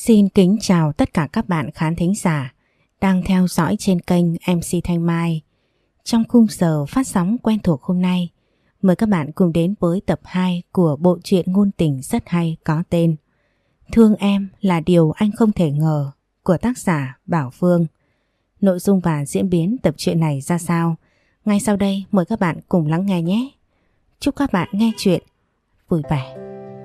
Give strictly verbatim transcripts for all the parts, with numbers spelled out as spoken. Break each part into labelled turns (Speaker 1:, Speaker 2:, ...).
Speaker 1: Xin kính chào tất cả các bạn khán thính giả đang theo dõi trên kênh em xê Thanh Mai. Trong khung giờ phát sóng quen thuộc hôm nay, mời các bạn cùng đến với tập hai của bộ truyện ngôn tình rất hay có tên Thương Em Là Điều Anh Không Thể Ngờ của tác giả Bảo Phương. Nội dung và diễn biến tập truyện này ra sao? Ngay sau đây mời các bạn cùng lắng nghe nhé. Chúc các bạn nghe chuyện vui vẻ.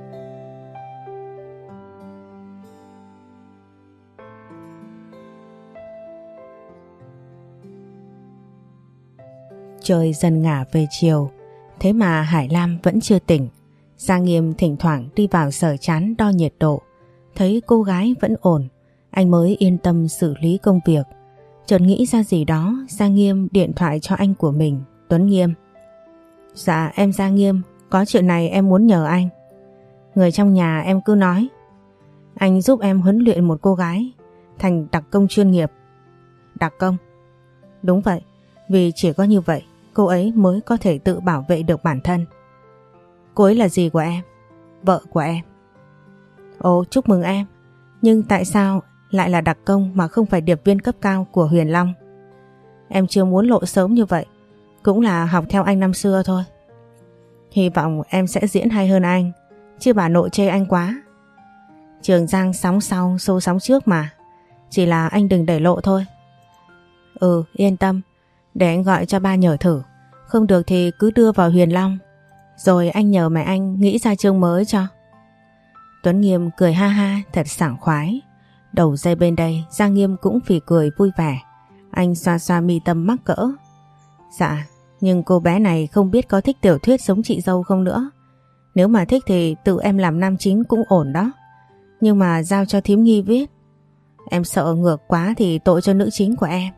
Speaker 1: Trời dần ngả về chiều, thế mà Hải Lam vẫn chưa tỉnh. Gia Nghiêm thỉnh thoảng đi vào sở trán đo nhiệt độ, thấy cô gái vẫn ổn, anh mới yên tâm xử lý công việc. Chợt nghĩ ra gì đó, Gia Nghiêm điện thoại cho anh của mình, Tuấn Nghiêm. Dạ em Gia Nghiêm, có chuyện này em muốn nhờ anh. Người trong nhà em cứ nói. Anh giúp em huấn luyện một cô gái thành đặc công chuyên nghiệp. Đặc công? Đúng vậy, vì chỉ có như vậy cô ấy mới có thể tự bảo vệ được bản thân. Cô ấy là gì của em? Vợ của em. Ồ, chúc mừng em. Nhưng tại sao lại là đặc công mà không phải điệp viên cấp cao của Huyền Long? Em chưa muốn lộ sớm như vậy, cũng là học theo anh năm xưa thôi. Hy vọng em sẽ diễn hay hơn anh, chứ bà nội chê anh quá. Trường Giang sóng sau xô sóng trước mà, chỉ là anh đừng để lộ thôi. Ừ, yên tâm, để anh gọi cho ba nhờ thử, không được thì cứ đưa vào Huyền Long, rồi anh nhờ mẹ anh nghĩ ra chương mới cho. Tuấn Nghiêm cười ha ha thật sảng khoái. Đầu dây bên đây Gia Nghiêm cũng phì cười vui vẻ. Anh xoa xoa mi tâm mắc cỡ. Dạ, nhưng cô bé này không biết có thích tiểu thuyết giống chị dâu không nữa. Nếu mà thích thì tự em làm nam chính cũng ổn đó. Nhưng mà giao cho thím Nghi viết, em sợ ngược quá thì tội cho nữ chính của em.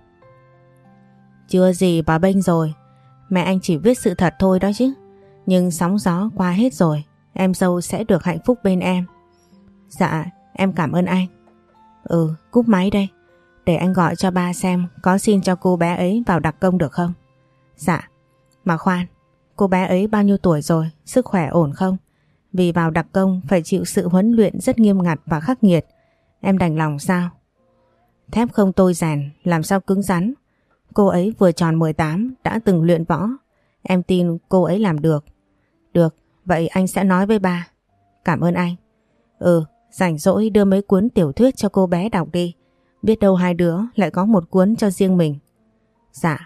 Speaker 1: Chưa gì bà bênh rồi, mẹ anh chỉ viết sự thật thôi đó chứ. Nhưng sóng gió qua hết rồi, em dâu sẽ được hạnh phúc bên em. Dạ, em cảm ơn anh. Ừ, cúp máy đây, để anh gọi cho ba xem có xin cho cô bé ấy vào đặc công được không. Dạ, mà khoan, cô bé ấy bao nhiêu tuổi rồi, sức khỏe ổn không? Vì vào đặc công phải chịu sự huấn luyện rất nghiêm ngặt và khắc nghiệt, em đành lòng sao? Thép không tôi rèn, làm sao cứng rắn. Cô ấy vừa tròn mười tám đã từng luyện võ, em tin cô ấy làm được. Được, vậy anh sẽ nói với ba. Cảm ơn anh. Ừ, rảnh rỗi đưa mấy cuốn tiểu thuyết cho cô bé đọc đi, biết đâu hai đứa lại có một cuốn cho riêng mình. Dạ.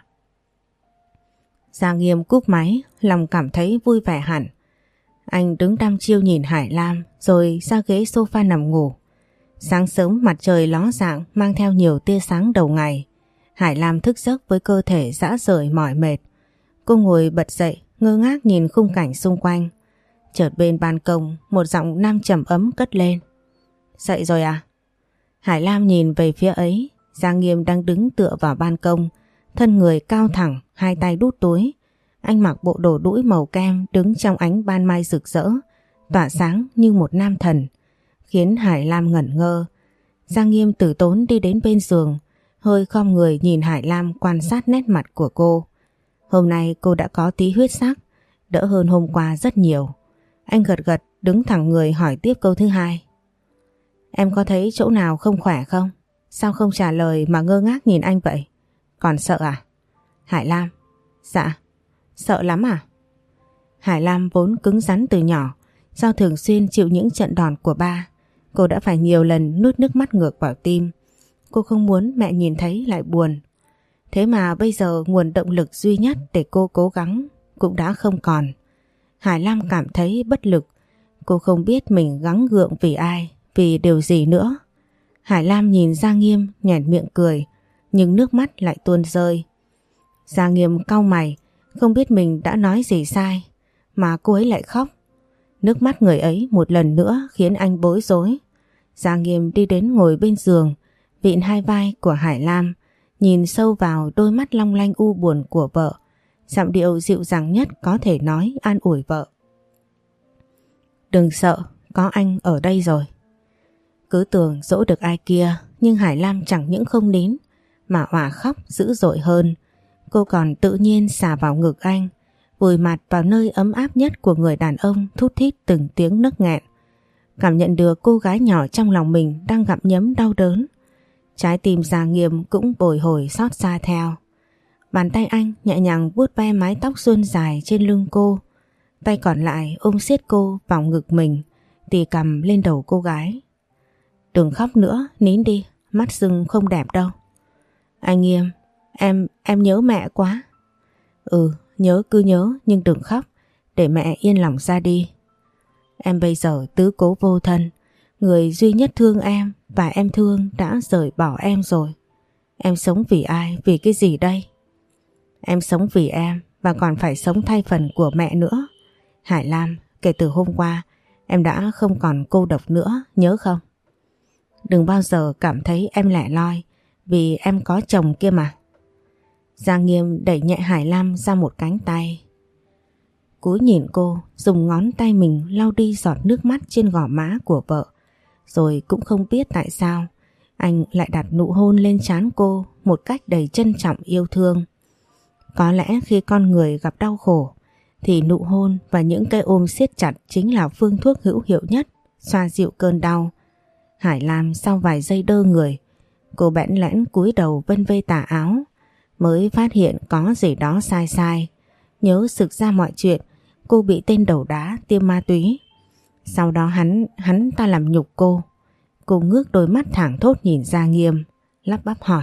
Speaker 1: Gia Nghiêm cúp máy, lòng cảm thấy vui vẻ hẳn. Anh đứng đăm chiêu nhìn Hải Lam rồi ra ghế sofa nằm ngủ. Sáng sớm mặt trời ló dạng mang theo nhiều tia sáng đầu ngày. Hải Lam thức giấc với cơ thể rã rời mỏi mệt. Cô ngồi bật dậy, ngơ ngác nhìn khung cảnh xung quanh. Chợt bên ban công một giọng nam trầm ấm cất lên. Dậy rồi à? Hải Lam nhìn về phía ấy. Gia Nghiêm đang đứng tựa vào ban công, thân người cao thẳng, hai tay đút túi. Anh mặc bộ đồ đũi màu kem, đứng trong ánh ban mai rực rỡ, tỏa sáng như một nam thần, khiến Hải Lam ngẩn ngơ. Gia Nghiêm từ tốn đi đến bên giường, hơi khom người nhìn Hải Lam quan sát nét mặt của cô. Hôm nay cô đã có tí huyết sắc, đỡ hơn hôm qua rất nhiều. Anh gật gật đứng thẳng người hỏi tiếp câu thứ hai. Em có thấy chỗ nào không khỏe không? Sao không trả lời mà ngơ ngác nhìn anh vậy? Còn sợ à? Hải Lam. Dạ. Sợ lắm à? Hải Lam vốn cứng rắn từ nhỏ, do thường xuyên chịu những trận đòn của ba. Cô đã phải nhiều lần nuốt nước mắt ngược vào tim. Cô không muốn mẹ nhìn thấy lại buồn. Thế mà bây giờ nguồn động lực duy nhất để cô cố gắng cũng đã không còn. Hải Lam cảm thấy bất lực. Cô không biết mình gắng gượng vì ai, vì điều gì nữa. Hải Lam nhìn Gia Nghiêm nhoẻn miệng cười, nhưng nước mắt lại tuôn rơi. Gia Nghiêm cau mày, không biết mình đã nói gì sai, mà cô ấy lại khóc. Nước mắt người ấy một lần nữa khiến anh bối rối. Gia Nghiêm đi đến ngồi bên giường, vịn hai vai của Hải Lam, nhìn sâu vào đôi mắt long lanh u buồn của vợ, giọng điệu dịu dàng nhất có thể nói an ủi vợ. Đừng sợ, có anh ở đây rồi. Cứ tưởng dỗ được ai kia, nhưng Hải Lam chẳng những không nín, mà òa khóc dữ dội hơn. Cô còn tự nhiên xà vào ngực anh, vùi mặt vào nơi ấm áp nhất của người đàn ông, thút thít từng tiếng nấc nghẹn. cảm nhận được cô gái nhỏ trong lòng mình đang gặm nhấm đau đớn. Trái tim Gia Nghiêm cũng bồi hồi xót xa theo. Bàn tay anh nhẹ nhàng vuốt ve mái tóc suôn dài trên lưng cô, tay còn lại ôm siết cô vào ngực mình, tì cằm lên đầu cô gái. Đừng khóc nữa, nín đi, mắt sưng không đẹp đâu. Anh Nghiêm, em, em nhớ mẹ quá. Ừ, nhớ cứ nhớ nhưng đừng khóc, để mẹ yên lòng ra đi. Em bây giờ tứ cố vô thân, người duy nhất thương em và em thương đã rời bỏ em rồi. Em sống vì ai, vì cái gì đây? Em sống vì em và còn phải sống thay phần của mẹ nữa. Hải Lam, kể từ hôm qua em đã không còn cô độc nữa, nhớ không? Đừng bao giờ cảm thấy em lẻ loi vì em có chồng kia mà. Gia Nghiêm đẩy nhẹ Hải Lam ra một cánh tay. Cúi nhìn cô, dùng ngón tay mình lau đi giọt nước mắt trên gò má của vợ. Rồi cũng không biết tại sao anh lại đặt nụ hôn lên trán cô một cách đầy trân trọng yêu thương. Có lẽ khi con người gặp đau khổ thì nụ hôn và những cái ôm siết chặt chính là phương thuốc hữu hiệu nhất xoa dịu cơn đau. Hải Lam sau vài giây đơ người, cô bẽn lẽn cúi đầu vân vê tà áo, mới phát hiện có gì đó sai sai. Nhớ sực ra mọi chuyện cô bị tên đầu đá tiêm ma túy. Sau đó hắn, hắn ta làm nhục cô. Cô ngước đôi mắt thẳng thốt nhìn Gia Nghiêm, lắp bắp hỏi.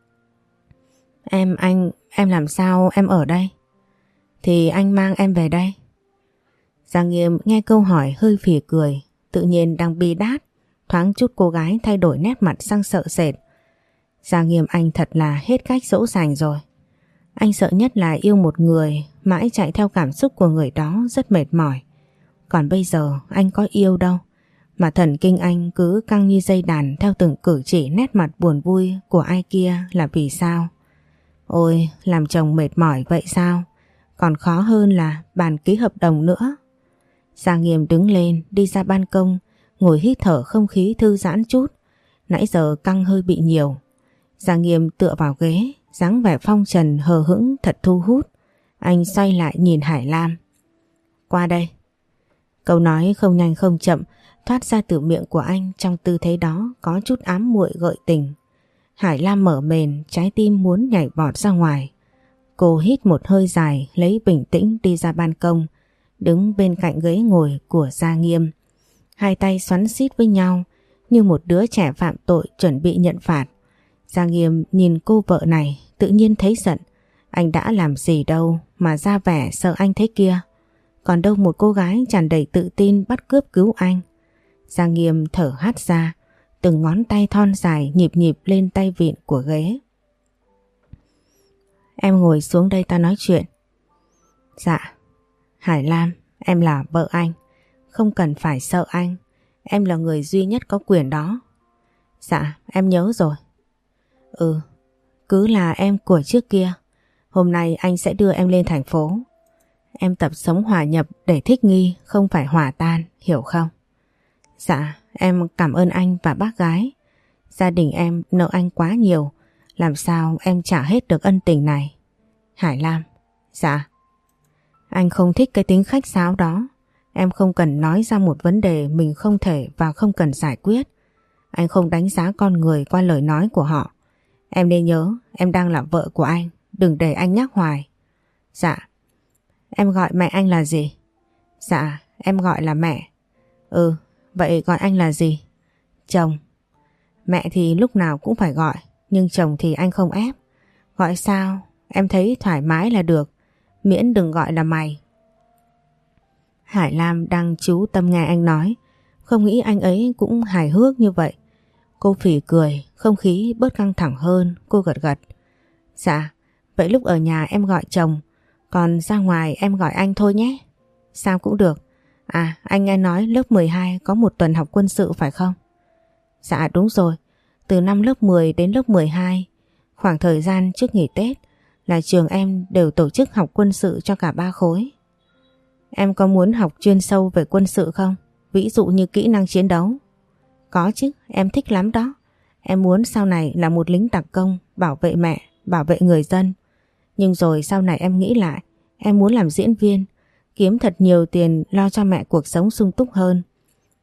Speaker 1: Em, anh, em làm sao em ở đây? Thì anh mang em về đây. Gia Nghiêm nghe câu hỏi hơi phì cười, tự nhiên đang bi đát, thoáng chút cô gái thay đổi nét mặt sang sợ sệt. Gia Nghiêm anh thật là hết cách dỗ dành rồi. Anh sợ nhất là yêu một người, mãi chạy theo cảm xúc của người đó rất mệt mỏi. Còn bây giờ anh có yêu đâu, mà thần kinh anh cứ căng như dây đàn theo từng cử chỉ nét mặt buồn vui của ai kia là vì sao? Ôi, làm chồng mệt mỏi vậy sao? Còn khó hơn là bàn ký hợp đồng nữa. Gia Nghiêm đứng lên đi ra ban công, ngồi hít thở không khí thư giãn chút. Nãy giờ căng hơi bị nhiều. Gia Nghiêm tựa vào ghế, dáng vẻ phong trần hờ hững thật thu hút. Anh xoay lại nhìn Hải Lam. Qua đây. Câu nói không nhanh không chậm thoát ra từ miệng của anh, trong tư thế đó có chút ám muội gợi tình. Hải Lam mở mền, trái tim muốn nhảy vọt ra ngoài. Cô hít một hơi dài, lấy bình tĩnh đi ra ban công, đứng bên cạnh ghế ngồi của Gia Nghiêm. Hai tay xoắn xít với nhau như một đứa trẻ phạm tội chuẩn bị nhận phạt. Gia Nghiêm nhìn cô vợ này tự nhiên thấy giận. Anh đã làm gì đâu mà ra vẻ sợ anh thế kia. Còn đâu một cô gái tràn đầy tự tin bắt cướp cứu anh. Gia Nghiêm thở hắt ra, từng ngón tay thon dài nhịp nhịp lên tay vịn của ghế. Em ngồi xuống đây ta nói chuyện. Dạ. Hải Lam, em là vợ anh, không cần phải sợ anh. Em là người duy nhất có quyền đó. Dạ, em nhớ rồi. Ừ, cứ là em của trước kia. Hôm nay anh sẽ đưa em lên thành phố. Em tập sống hòa nhập để thích nghi, không phải hòa tan, hiểu không? Dạ, em cảm ơn anh và bác gái. Gia đình em nợ anh quá nhiều, làm sao em trả hết được ân tình này? Hải Lam, dạ. Anh không thích cái tính khách sáo đó. Em không cần nói ra một vấn đề mình không thể và không cần giải quyết. Anh không đánh giá con người qua lời nói của họ. Em nên nhớ em đang là vợ của anh, đừng để anh nhắc hoài. Dạ. Em gọi mẹ anh là gì? Dạ, em gọi là mẹ. Ừ, vậy gọi anh là gì? Chồng. Mẹ thì lúc nào cũng phải gọi, nhưng chồng thì anh không ép. Gọi sao? Em thấy thoải mái là được, miễn đừng gọi là mày. Hải Lam đang chú tâm nghe anh nói, không nghĩ anh ấy cũng hài hước như vậy. Cô phỉ cười, không khí bớt căng thẳng hơn, cô gật gật. Dạ, vậy lúc ở nhà em gọi chồng, còn ra ngoài em gọi anh thôi nhé. Sao cũng được. À, anh nghe nói lớp mười hai có một tuần học quân sự phải không? Dạ đúng rồi, từ năm lớp mười đến lớp mười hai, khoảng thời gian trước nghỉ Tết là trường em đều tổ chức học quân sự cho cả ba khối. Em có muốn học chuyên sâu về quân sự không? Ví dụ như kỹ năng chiến đấu. Có chứ, em thích lắm đó. Em muốn sau này là một lính đặc công, bảo vệ mẹ, bảo vệ người dân. Nhưng rồi sau này em nghĩ lại, em muốn làm diễn viên, kiếm thật nhiều tiền lo cho mẹ cuộc sống sung túc hơn.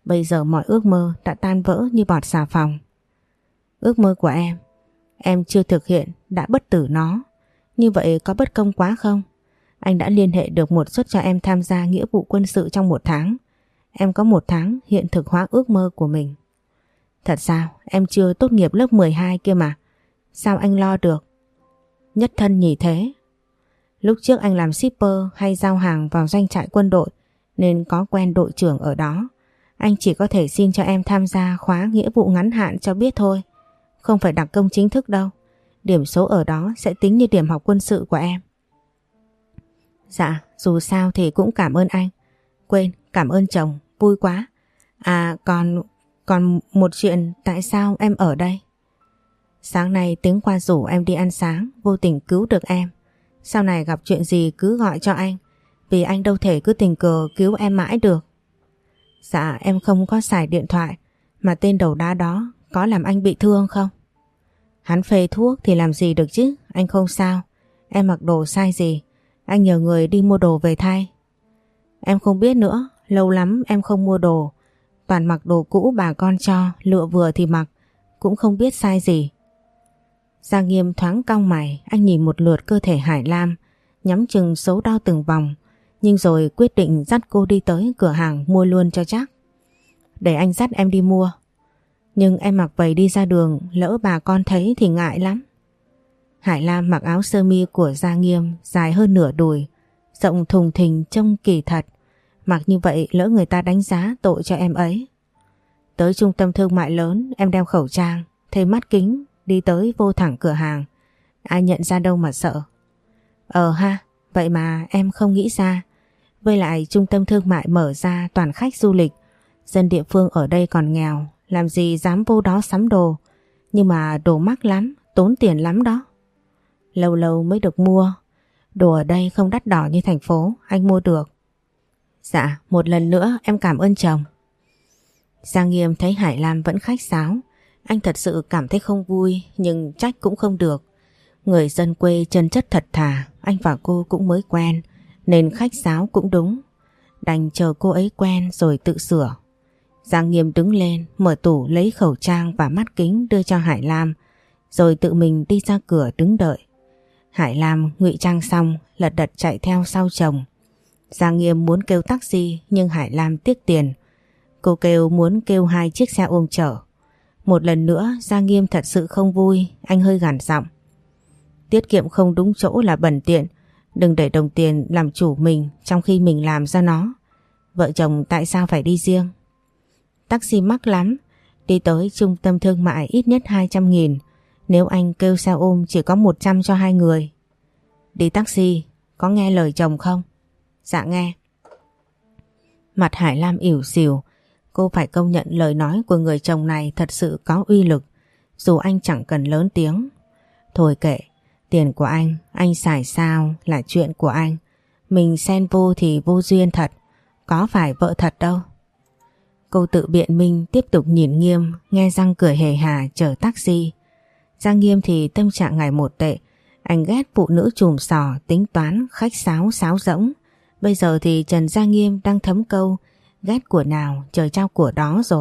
Speaker 1: Bây giờ mọi ước mơ đã tan vỡ như bọt xà phòng. Ước mơ của em, em chưa thực hiện đã bất tử nó. Như vậy có bất công quá không? Anh đã liên hệ được một suất cho em tham gia nghĩa vụ quân sự trong một tháng. Em có một tháng hiện thực hóa ước mơ của mình. Thật sao? Em chưa tốt nghiệp lớp mười hai kia mà. Sao anh lo được? Nhất thân nhỉ thế. Lúc trước anh làm shipper hay giao hàng vào doanh trại quân đội nên có quen đội trưởng ở đó. Anh chỉ có thể xin cho em tham gia khóa nghĩa vụ ngắn hạn cho biết thôi. Không phải đặc công chính thức đâu. Điểm số ở đó sẽ tính như điểm học quân sự của em. Dạ, dù sao thì cũng cảm ơn anh. Quên, cảm ơn chồng, vui quá. À còn, còn một chuyện, tại sao em ở đây? Sáng nay Tiếng qua rủ em đi ăn sáng, vô tình cứu được em. Sau này gặp chuyện gì cứ gọi cho anh, vì anh đâu thể cứ tình cờ cứu em mãi được. Dạ em không có xài điện thoại, mà tên đầu đá đó có làm anh bị thương không? Hắn phê thuốc thì làm gì được chứ, anh không sao. Em mặc đồ sai gì, anh nhờ người đi mua đồ về thay. Em không biết nữa, lâu lắm em không mua đồ. Toàn mặc đồ cũ bà con cho, lựa vừa thì mặc, cũng không biết sai gì. Giang Nghiêm thoáng cau mày, anh nhìn một lượt cơ thể Hải Lam, nhắm chừng số đo từng vòng, nhưng rồi quyết định dắt cô đi tới cửa hàng mua luôn cho chắc. Để anh dắt em đi mua. Nhưng em mặc vậy đi ra đường, lỡ bà con thấy thì ngại lắm. Hải Lam mặc áo sơ mi của Giang Nghiêm dài hơn nửa đùi, rộng thùng thình trông kỳ thật. Mặc như vậy lỡ người ta đánh giá tội cho em ấy. Tới trung tâm thương mại lớn em đeo khẩu trang, thêm mắt kính, đi tới vô thẳng cửa hàng. Ai nhận ra đâu mà sợ. Ờ ha, vậy mà em không nghĩ ra. Với lại trung tâm thương mại mở ra toàn khách du lịch, dân địa phương ở đây còn nghèo, làm gì dám vô đó sắm đồ. Nhưng mà đồ mắc lắm, tốn tiền lắm đó. Lâu lâu mới được mua. Đồ ở đây không đắt đỏ như thành phố, anh mua được. Dạ, một lần nữa em cảm ơn chồng. Giang Nghiêm thấy Hải Lam vẫn khách sáo. Anh thật sự cảm thấy không vui, nhưng trách cũng không được. Người dân quê chân chất thật thà, anh và cô cũng mới quen, nên khách sáo cũng đúng. Đành chờ cô ấy quen rồi tự sửa. Giang Nghiêm đứng lên, mở tủ lấy khẩu trang và mắt kính đưa cho Hải Lam, rồi tự mình đi ra cửa đứng đợi. Hải Lam ngụy trang xong, lật đật chạy theo sau chồng. Giang Nghiêm muốn kêu taxi nhưng Hải Lam tiếc tiền. Cô kêu muốn kêu hai chiếc xe ôm chở. Một lần nữa Giang Nghiêm thật sự không vui, anh hơi gằn giọng. Tiết kiệm không đúng chỗ là bẩn tiện, đừng để đồng tiền làm chủ mình trong khi mình làm ra nó. Vợ chồng tại sao phải đi riêng? Taxi mắc lắm, đi tới trung tâm thương mại ít nhất hai trăm nghìn, nếu anh kêu xe ôm chỉ có một trăm cho hai người. Đi taxi, có nghe lời chồng không? Dạ nghe. Mặt Hải Lam ỉu xìu, cô phải công nhận lời nói của người chồng này thật sự có uy lực, dù anh chẳng cần lớn tiếng. Thôi kệ, tiền của anh, anh xài sao là chuyện của anh. Mình xen vô thì vô duyên thật, có phải vợ thật đâu. Cô tự biện minh tiếp tục nhìn Nghiêm, nghe răng cười hề hà chở taxi. Giang Nghiêm thì tâm trạng ngày một tệ, anh ghét phụ nữ chùm sò, tính toán, khách sáo, sáo rỗng. Bây giờ thì Trần Giang Nghiêm đang thấm câu, ghét của nào trời trao của đó rồi.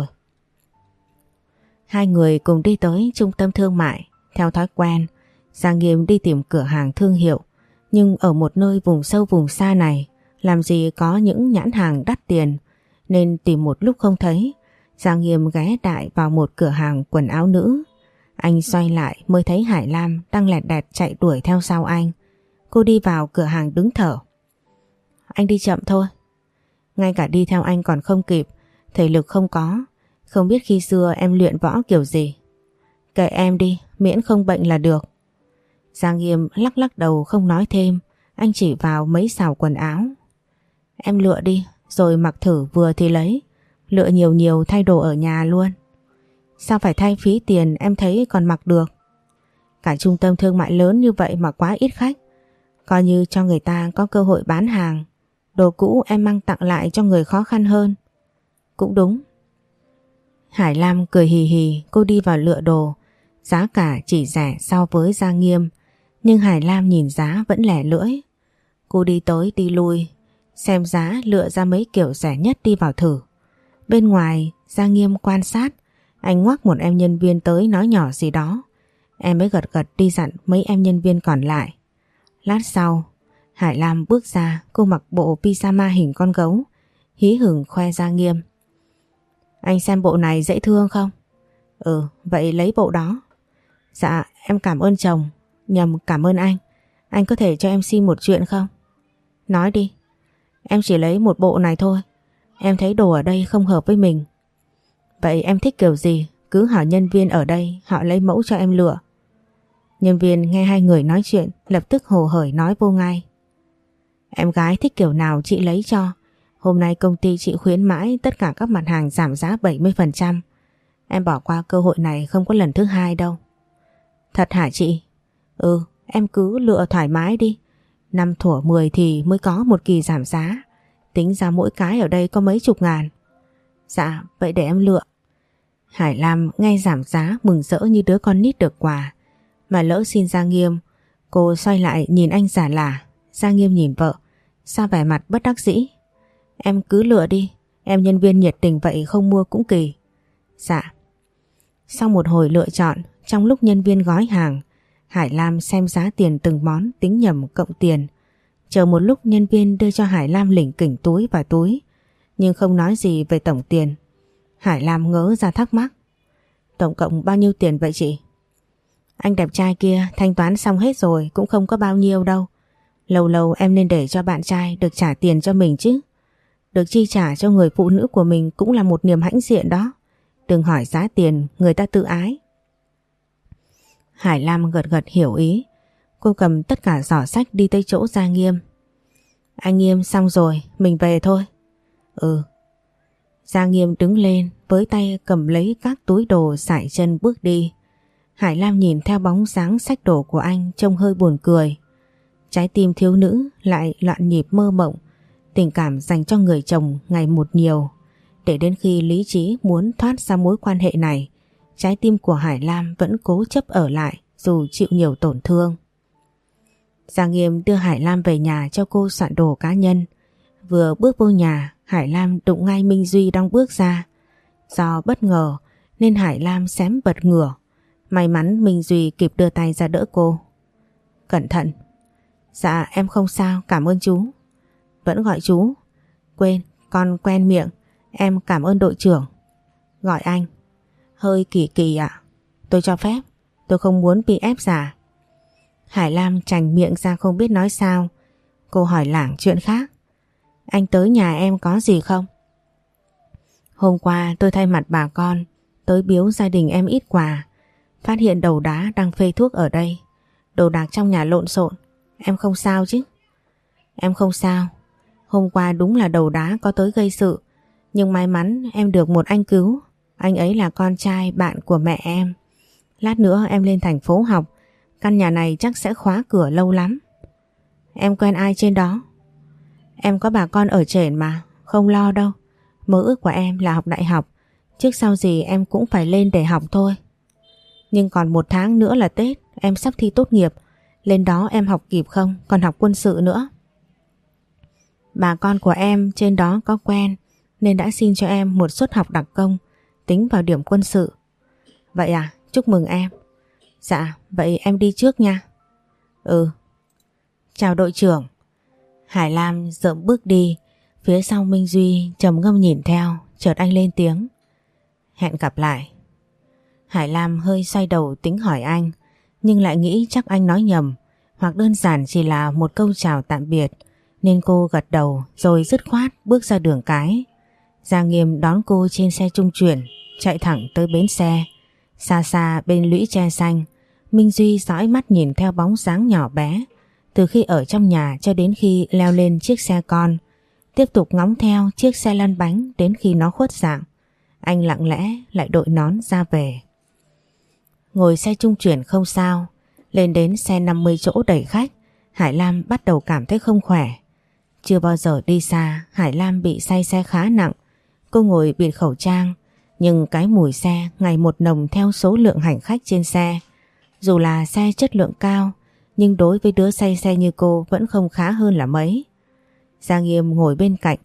Speaker 1: Hai người cùng đi tới trung tâm thương mại. Theo thói quen, Giang Nghiêm đi tìm cửa hàng thương hiệu, nhưng ở một nơi vùng sâu vùng xa này, làm gì có những nhãn hàng đắt tiền, nên tìm một lúc không thấy. Giang Nghiêm ghé đại vào một cửa hàng quần áo nữ. Anh xoay lại mới thấy Hải Lam đang lẹt đẹt chạy đuổi theo sau anh. Cô đi vào cửa hàng đứng thở. Anh đi chậm thôi. Ngay cả đi theo anh còn không kịp, thể lực không có. Không biết khi xưa em luyện võ kiểu gì. Kệ em đi, miễn không bệnh là được. Giang Nghiêm lắc lắc đầu không nói thêm. Anh chỉ vào mấy xào quần áo. Em lựa đi, rồi mặc thử vừa thì lấy. Lựa nhiều nhiều thay đồ ở nhà luôn. Sao phải thay phí tiền, em thấy còn mặc được. Cả trung tâm thương mại lớn như vậy mà quá ít khách. Coi như cho người ta có cơ hội bán hàng. Đồ cũ em mang tặng lại cho người khó khăn hơn. Cũng đúng. Hải Lam cười hì hì, cô đi vào lựa đồ. Giá cả chỉ rẻ so với Giang Nghiêm, nhưng Hải Lam nhìn giá vẫn lẻ lưỡi. Cô đi tới đi lui, xem giá lựa ra mấy kiểu rẻ nhất đi vào thử. Bên ngoài Giang Nghiêm quan sát, anh ngoắc một em nhân viên tới nói nhỏ gì đó. Em mới gật gật đi dặn mấy em nhân viên còn lại. Lát sau, Hải Lam bước ra, cô mặc bộ pyjama hình con gấu, hí hửng khoe Giang Nghiêm. Anh xem bộ này dễ thương không? Ừ, vậy lấy bộ đó. Dạ, em cảm ơn chồng. Nhầm, cảm ơn anh. Anh có thể cho em xin một chuyện không? Nói đi. Em chỉ lấy một bộ này thôi. Em thấy đồ ở đây không hợp với mình. Vậy em thích kiểu gì? Cứ hỏi nhân viên ở đây, họ lấy mẫu cho em lựa. Nhân viên nghe hai người nói chuyện, lập tức hồ hởi nói vô ngay. Em gái thích kiểu nào chị lấy cho. Hôm nay công ty chị khuyến mãi tất cả các mặt hàng giảm giá bảy mươi phần trăm. Em bỏ qua cơ hội này không có lần thứ hai đâu. Thật hả chị? Ừ, em cứ lựa thoải mái đi. Năm thủa mười thì mới có một kỳ giảm giá. Tính ra mỗi cái ở đây có mấy chục ngàn. Dạ, vậy để em lựa. Hải Lam nghe giảm giá mừng rỡ như đứa con nít được quà. Mà lỡ xin Giang Nghiêm, cô xoay lại nhìn anh giả lả. Giang Nghiêm nhìn vợ, sao vẻ mặt bất đắc dĩ. Em cứ lựa đi, em nhân viên nhiệt tình vậy không mua cũng kỳ. Dạ. Sau một hồi lựa chọn, trong lúc nhân viên gói hàng, Hải Lam xem giá tiền từng món tính nhầm cộng tiền. Chờ một lúc nhân viên đưa cho Hải Lam lỉnh kỉnh túi và túi, nhưng không nói gì về tổng tiền. Hải Lam ngớ ra thắc mắc. Tổng cộng bao nhiêu tiền vậy chị? Anh đẹp trai kia thanh toán xong hết rồi, cũng không có bao nhiêu đâu. Lâu lâu em nên để cho bạn trai được trả tiền cho mình chứ. Được chi trả cho người phụ nữ của mình cũng là một niềm hãnh diện đó. Đừng hỏi giá tiền, người ta tự ái. Hải Lam gật gật hiểu ý. Cô cầm tất cả giỏ sách đi tới chỗ Giang Nghiêm. Anh Nghiêm xong rồi, mình về thôi. Ừ. Giang Nghiêm đứng lên với tay cầm lấy các túi đồ sải chân bước đi. Hải Lam nhìn theo bóng dáng xách đồ của anh trông hơi buồn cười. Trái tim thiếu nữ lại loạn nhịp mơ mộng. Tình cảm dành cho người chồng ngày một nhiều. Để đến khi lý trí muốn thoát ra mối quan hệ này, trái tim của Hải Lam vẫn cố chấp ở lại dù chịu nhiều tổn thương. Giang Nghiêm đưa Hải Lam về nhà cho cô soạn đồ cá nhân. Vừa bước vô nhà, Hải Lam đụng ngay Minh Duy đang bước ra. Do bất ngờ nên Hải Lam xém bật ngửa. May mắn Minh Duy kịp đưa tay ra đỡ cô. Cẩn thận. Dạ em không sao, cảm ơn chú. Vẫn gọi chú. Quên, con quen miệng. Em cảm ơn đội trưởng. Gọi anh. Hơi kỳ kỳ ạ. Tôi cho phép. Tôi không muốn bị ép giả. Hải Lam chành miệng ra không biết nói sao. Cô hỏi lảng chuyện khác. Anh tới nhà em có gì không? Hôm qua tôi thay mặt bà con tới biếu gia đình em ít quà. Phát hiện đầu đá đang phê thuốc ở đây. Đồ đạc trong nhà lộn xộn. Em không sao chứ? Em không sao. Hôm qua đúng là đầu đá có tới gây sự. Nhưng may mắn em được một anh cứu. Anh ấy là con trai bạn của mẹ em. Lát nữa em lên thành phố học. Căn nhà này chắc sẽ khóa cửa lâu lắm. Em quen ai trên đó? Em có bà con ở trển mà. Không lo đâu. Mơ ước của em là học đại học. Trước sau gì em cũng phải lên để học thôi. Nhưng còn một tháng nữa là Tết. Em sắp thi tốt nghiệp. Lên đó em học kịp không? Còn học quân sự nữa. Bà con của em trên đó có quen nên đã xin cho em một suất học đặc công tính vào điểm quân sự. Vậy à? Chúc mừng em. Dạ, vậy em đi trước nha. Ừ. Chào đội trưởng. Hải Lam dậm bước đi. Phía sau Minh Duy trầm ngâm nhìn theo. Chợt anh lên tiếng. Hẹn gặp lại. Hải Lam hơi xoay đầu tính hỏi anh, nhưng lại nghĩ chắc anh nói nhầm, hoặc đơn giản chỉ là một câu chào tạm biệt, nên cô gật đầu rồi dứt khoát bước ra đường cái. Giang Nghiêm đón cô trên xe trung chuyển, chạy thẳng tới bến xe. Xa xa bên lũy tre xanh, Minh Duy dõi mắt nhìn theo bóng dáng nhỏ bé, từ khi ở trong nhà cho đến khi leo lên chiếc xe con, tiếp tục ngóng theo chiếc xe lăn bánh đến khi nó khuất dạng. Anh lặng lẽ lại đội nón ra về. Ngồi xe trung chuyển không sao, lên đến xe năm mươi chỗ đầy khách, Hải Lam bắt đầu cảm thấy không khỏe. Chưa bao giờ đi xa, Hải Lam bị say xe khá nặng. Cô ngồi bịt khẩu trang, nhưng cái mùi xe ngày một nồng theo số lượng hành khách trên xe. Dù là xe chất lượng cao, nhưng đối với đứa say xe như cô vẫn không khá hơn là mấy. Giang Nghiêm ngồi bên cạnh,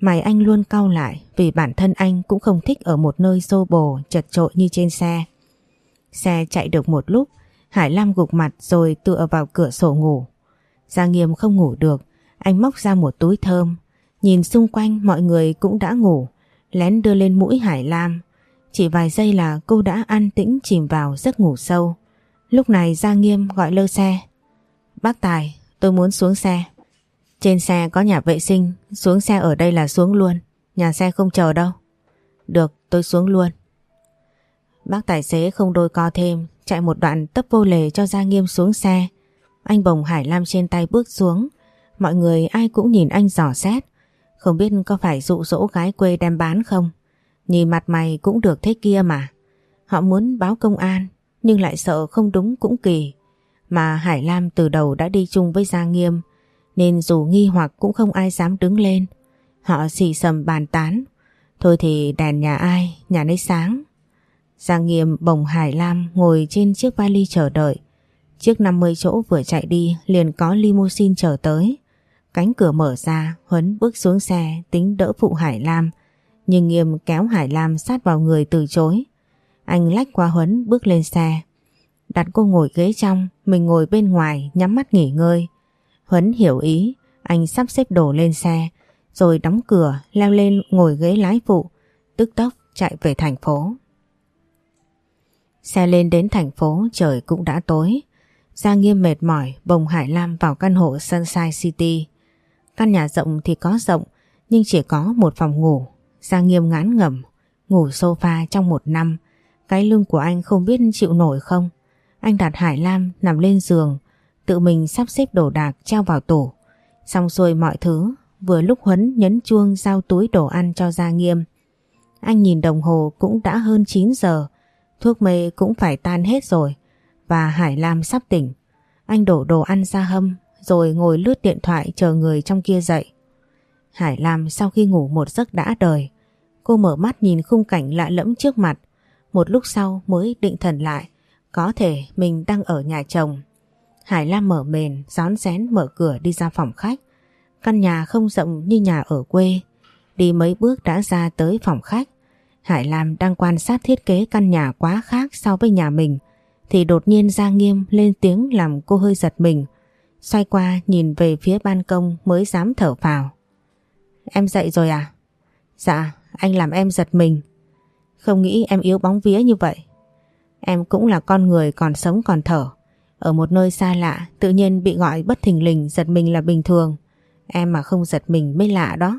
Speaker 1: Mày anh luôn cau lại vì bản thân anh cũng không thích ở một nơi xô bồ chật chội như trên xe. Xe chạy được một lúc, Hải Lam gục mặt rồi tựa vào cửa sổ ngủ. Gia Nghiêm không ngủ được, anh móc ra một túi thơm, nhìn xung quanh mọi người cũng đã ngủ, lén đưa lên mũi Hải Lam. Chỉ vài giây là cô đã an tĩnh chìm vào giấc ngủ sâu. Lúc này Gia Nghiêm gọi lơ xe. Bác Tài, tôi muốn xuống xe. Trên xe có nhà vệ sinh, xuống xe ở đây là xuống luôn, nhà xe không chờ đâu. Được, tôi xuống luôn. Bác tài xế không đôi co thêm, chạy một đoạn tấp vô lề cho Gia Nghiêm xuống xe. Anh bồng Hải Lam trên tay bước xuống. Mọi người ai cũng nhìn anh dò xét, không biết có phải dụ dỗ gái quê đem bán không. Nhìn mặt mày cũng được thế kia mà. Họ muốn báo công an nhưng lại sợ không đúng cũng kỳ. Mà Hải Lam từ đầu đã đi chung với Gia Nghiêm, nên dù nghi hoặc cũng không ai dám đứng lên. Họ xì xầm bàn tán. Thôi thì đèn nhà ai, nhà nấy sáng. Gia Nghiêm bồng Hải Lam ngồi trên chiếc vali chờ đợi. Chiếc năm mươi chỗ vừa chạy đi liền có limousine chờ tới. Cánh cửa mở ra, Huấn bước xuống xe tính đỡ phụ Hải Lam, nhưng Nghiêm kéo Hải Lam sát vào người từ chối. Anh lách qua Huấn bước lên xe, đặt cô ngồi ghế trong, mình ngồi bên ngoài nhắm mắt nghỉ ngơi. Huấn hiểu ý, anh sắp xếp đồ lên xe, rồi đóng cửa leo lên ngồi ghế lái phụ, tức tốc chạy về thành phố. Xe lên đến thành phố trời cũng đã tối. Gia Nghiêm mệt mỏi bồng Hải Lam vào căn hộ Sunshine City. Căn nhà rộng thì có rộng, nhưng chỉ có một phòng ngủ. Gia Nghiêm ngán ngẩm, ngủ sofa trong một năm. Cái lưng của anh không biết chịu nổi không. Anh đặt Hải Lam nằm lên giường, tự mình sắp xếp đồ đạc treo vào tủ. Xong xuôi mọi thứ, vừa lúc Huấn nhấn chuông giao túi đồ ăn cho Gia Nghiêm. Anh nhìn đồng hồ cũng đã hơn chín giờ, thuốc mê cũng phải tan hết rồi, và Hải Lam sắp tỉnh. Anh đổ đồ ăn ra hâm, rồi ngồi lướt điện thoại chờ người trong kia dậy. Hải Lam sau khi ngủ một giấc đã đời, cô mở mắt nhìn khung cảnh lạ lẫm trước mặt. Một lúc sau mới định thần lại, có thể mình đang ở nhà chồng. Hải Lam mở mền, rón rén mở cửa đi ra phòng khách. Căn nhà không rộng như nhà ở quê. Đi mấy bước đã ra tới phòng khách. Hải Lam đang quan sát thiết kế căn nhà quá khác so với nhà mình, thì đột nhiên Gia Nghiêm lên tiếng làm cô hơi giật mình. Xoay qua nhìn về phía ban công mới dám thở phào. Em dậy rồi à? Dạ, anh làm em giật mình. Không nghĩ em yếu bóng vía như vậy. Em cũng là con người còn sống còn thở. Ở một nơi xa lạ tự nhiên bị gọi bất thình lình giật mình là bình thường. Em mà không giật mình mới lạ đó.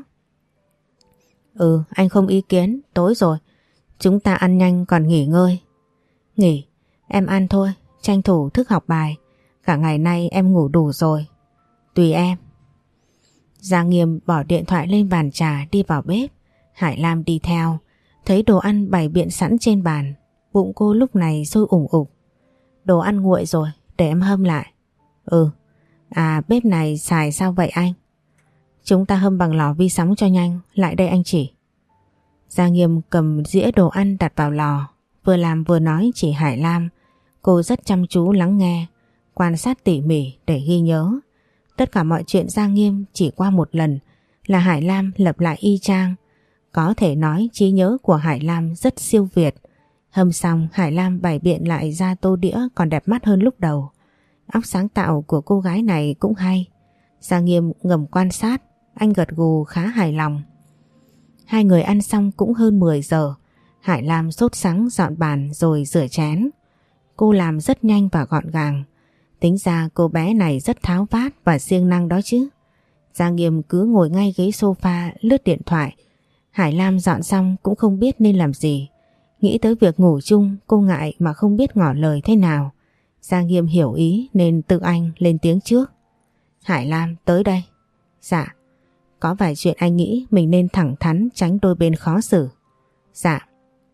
Speaker 1: Ừ, anh không ý kiến, tối rồi. Chúng ta ăn nhanh còn nghỉ ngơi. Nghỉ, em ăn thôi, tranh thủ thức học bài. Cả ngày nay em ngủ đủ rồi. Tùy em. Gia Nghiêm bỏ điện thoại lên bàn trà đi vào bếp. Hải Lam đi theo, thấy đồ ăn bày biện sẵn trên bàn. Bụng cô lúc này sôi ủng ục. Đồ ăn nguội rồi, để em hâm lại. Ừ. À, bếp này xài sao vậy anh? Chúng ta hâm bằng lò vi sóng cho nhanh. Lại đây anh chỉ. Gia Nghiêm cầm dĩa đồ ăn đặt vào lò, vừa làm vừa nói chỉ Hải Lam. Cô rất chăm chú lắng nghe, quan sát tỉ mỉ để ghi nhớ. Tất cả mọi chuyện Gia Nghiêm chỉ qua một lần là Hải Lam lặp lại y chang. Có thể nói trí nhớ của Hải Lam rất siêu việt. Hâm xong Hải Lam bày biện lại ra tô đĩa còn đẹp mắt hơn lúc đầu. Óc sáng tạo của cô gái này cũng hay. Gia Nghiêm ngầm quan sát, anh gật gù khá hài lòng. Hai người ăn xong cũng hơn mười giờ. Hải Lam sốt sắng dọn bàn rồi rửa chén. Cô làm rất nhanh và gọn gàng. Tính ra cô bé này rất tháo vát và siêng năng đó chứ. Gia Nghiêm cứ ngồi ngay ghế sofa lướt điện thoại. Hải Lam dọn xong cũng không biết nên làm gì. Nghĩ tới việc ngủ chung, cô ngại mà không biết ngỏ lời thế nào. Gia Nghiêm hiểu ý nên tự anh lên tiếng trước. Hải Lam, tới đây. Dạ. Có vài chuyện anh nghĩ mình nên thẳng thắn tránh đôi bên khó xử. Dạ.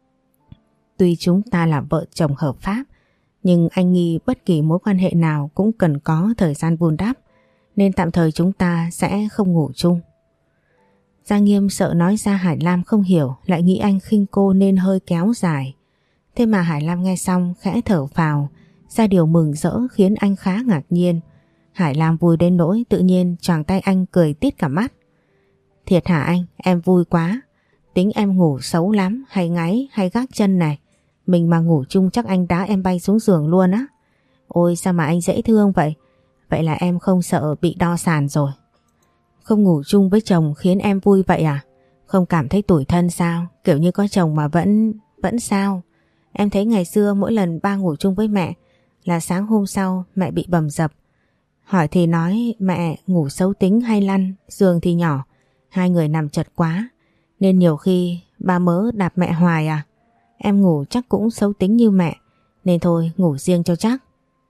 Speaker 1: Tuy chúng ta là vợ chồng hợp pháp, nhưng anh nghi bất kỳ mối quan hệ nào cũng cần có thời gian vun đắp, nên tạm thời chúng ta sẽ không ngủ chung. Gia Nghiêm sợ nói ra Hải Lam không hiểu, lại nghĩ anh khinh cô nên hơi kéo dài. Thế mà Hải Lam nghe xong khẽ thở phào, ra điều mừng rỡ khiến anh khá ngạc nhiên. Hải Lam vui đến nỗi tự nhiên choàng tay anh cười tít cả mắt. Thiệt hả anh, em vui quá. Tính em ngủ xấu lắm, hay ngáy hay gác chân này. Mình mà ngủ chung chắc anh đá em bay xuống giường luôn á. Ôi sao mà anh dễ thương vậy? Vậy là em không sợ bị đo sàn rồi. Không ngủ chung với chồng khiến em vui vậy à? Không cảm thấy tủi thân sao? Kiểu như có chồng mà vẫn... vẫn sao? Em thấy ngày xưa mỗi lần ba ngủ chung với mẹ là sáng hôm sau mẹ bị bầm dập. Hỏi thì nói mẹ ngủ xấu tính hay lăn, giường thì nhỏ, hai người nằm chật quá nên nhiều khi ba mớ đạp mẹ hoài à. Em ngủ chắc cũng xấu tính như mẹ nên thôi ngủ riêng cho chắc.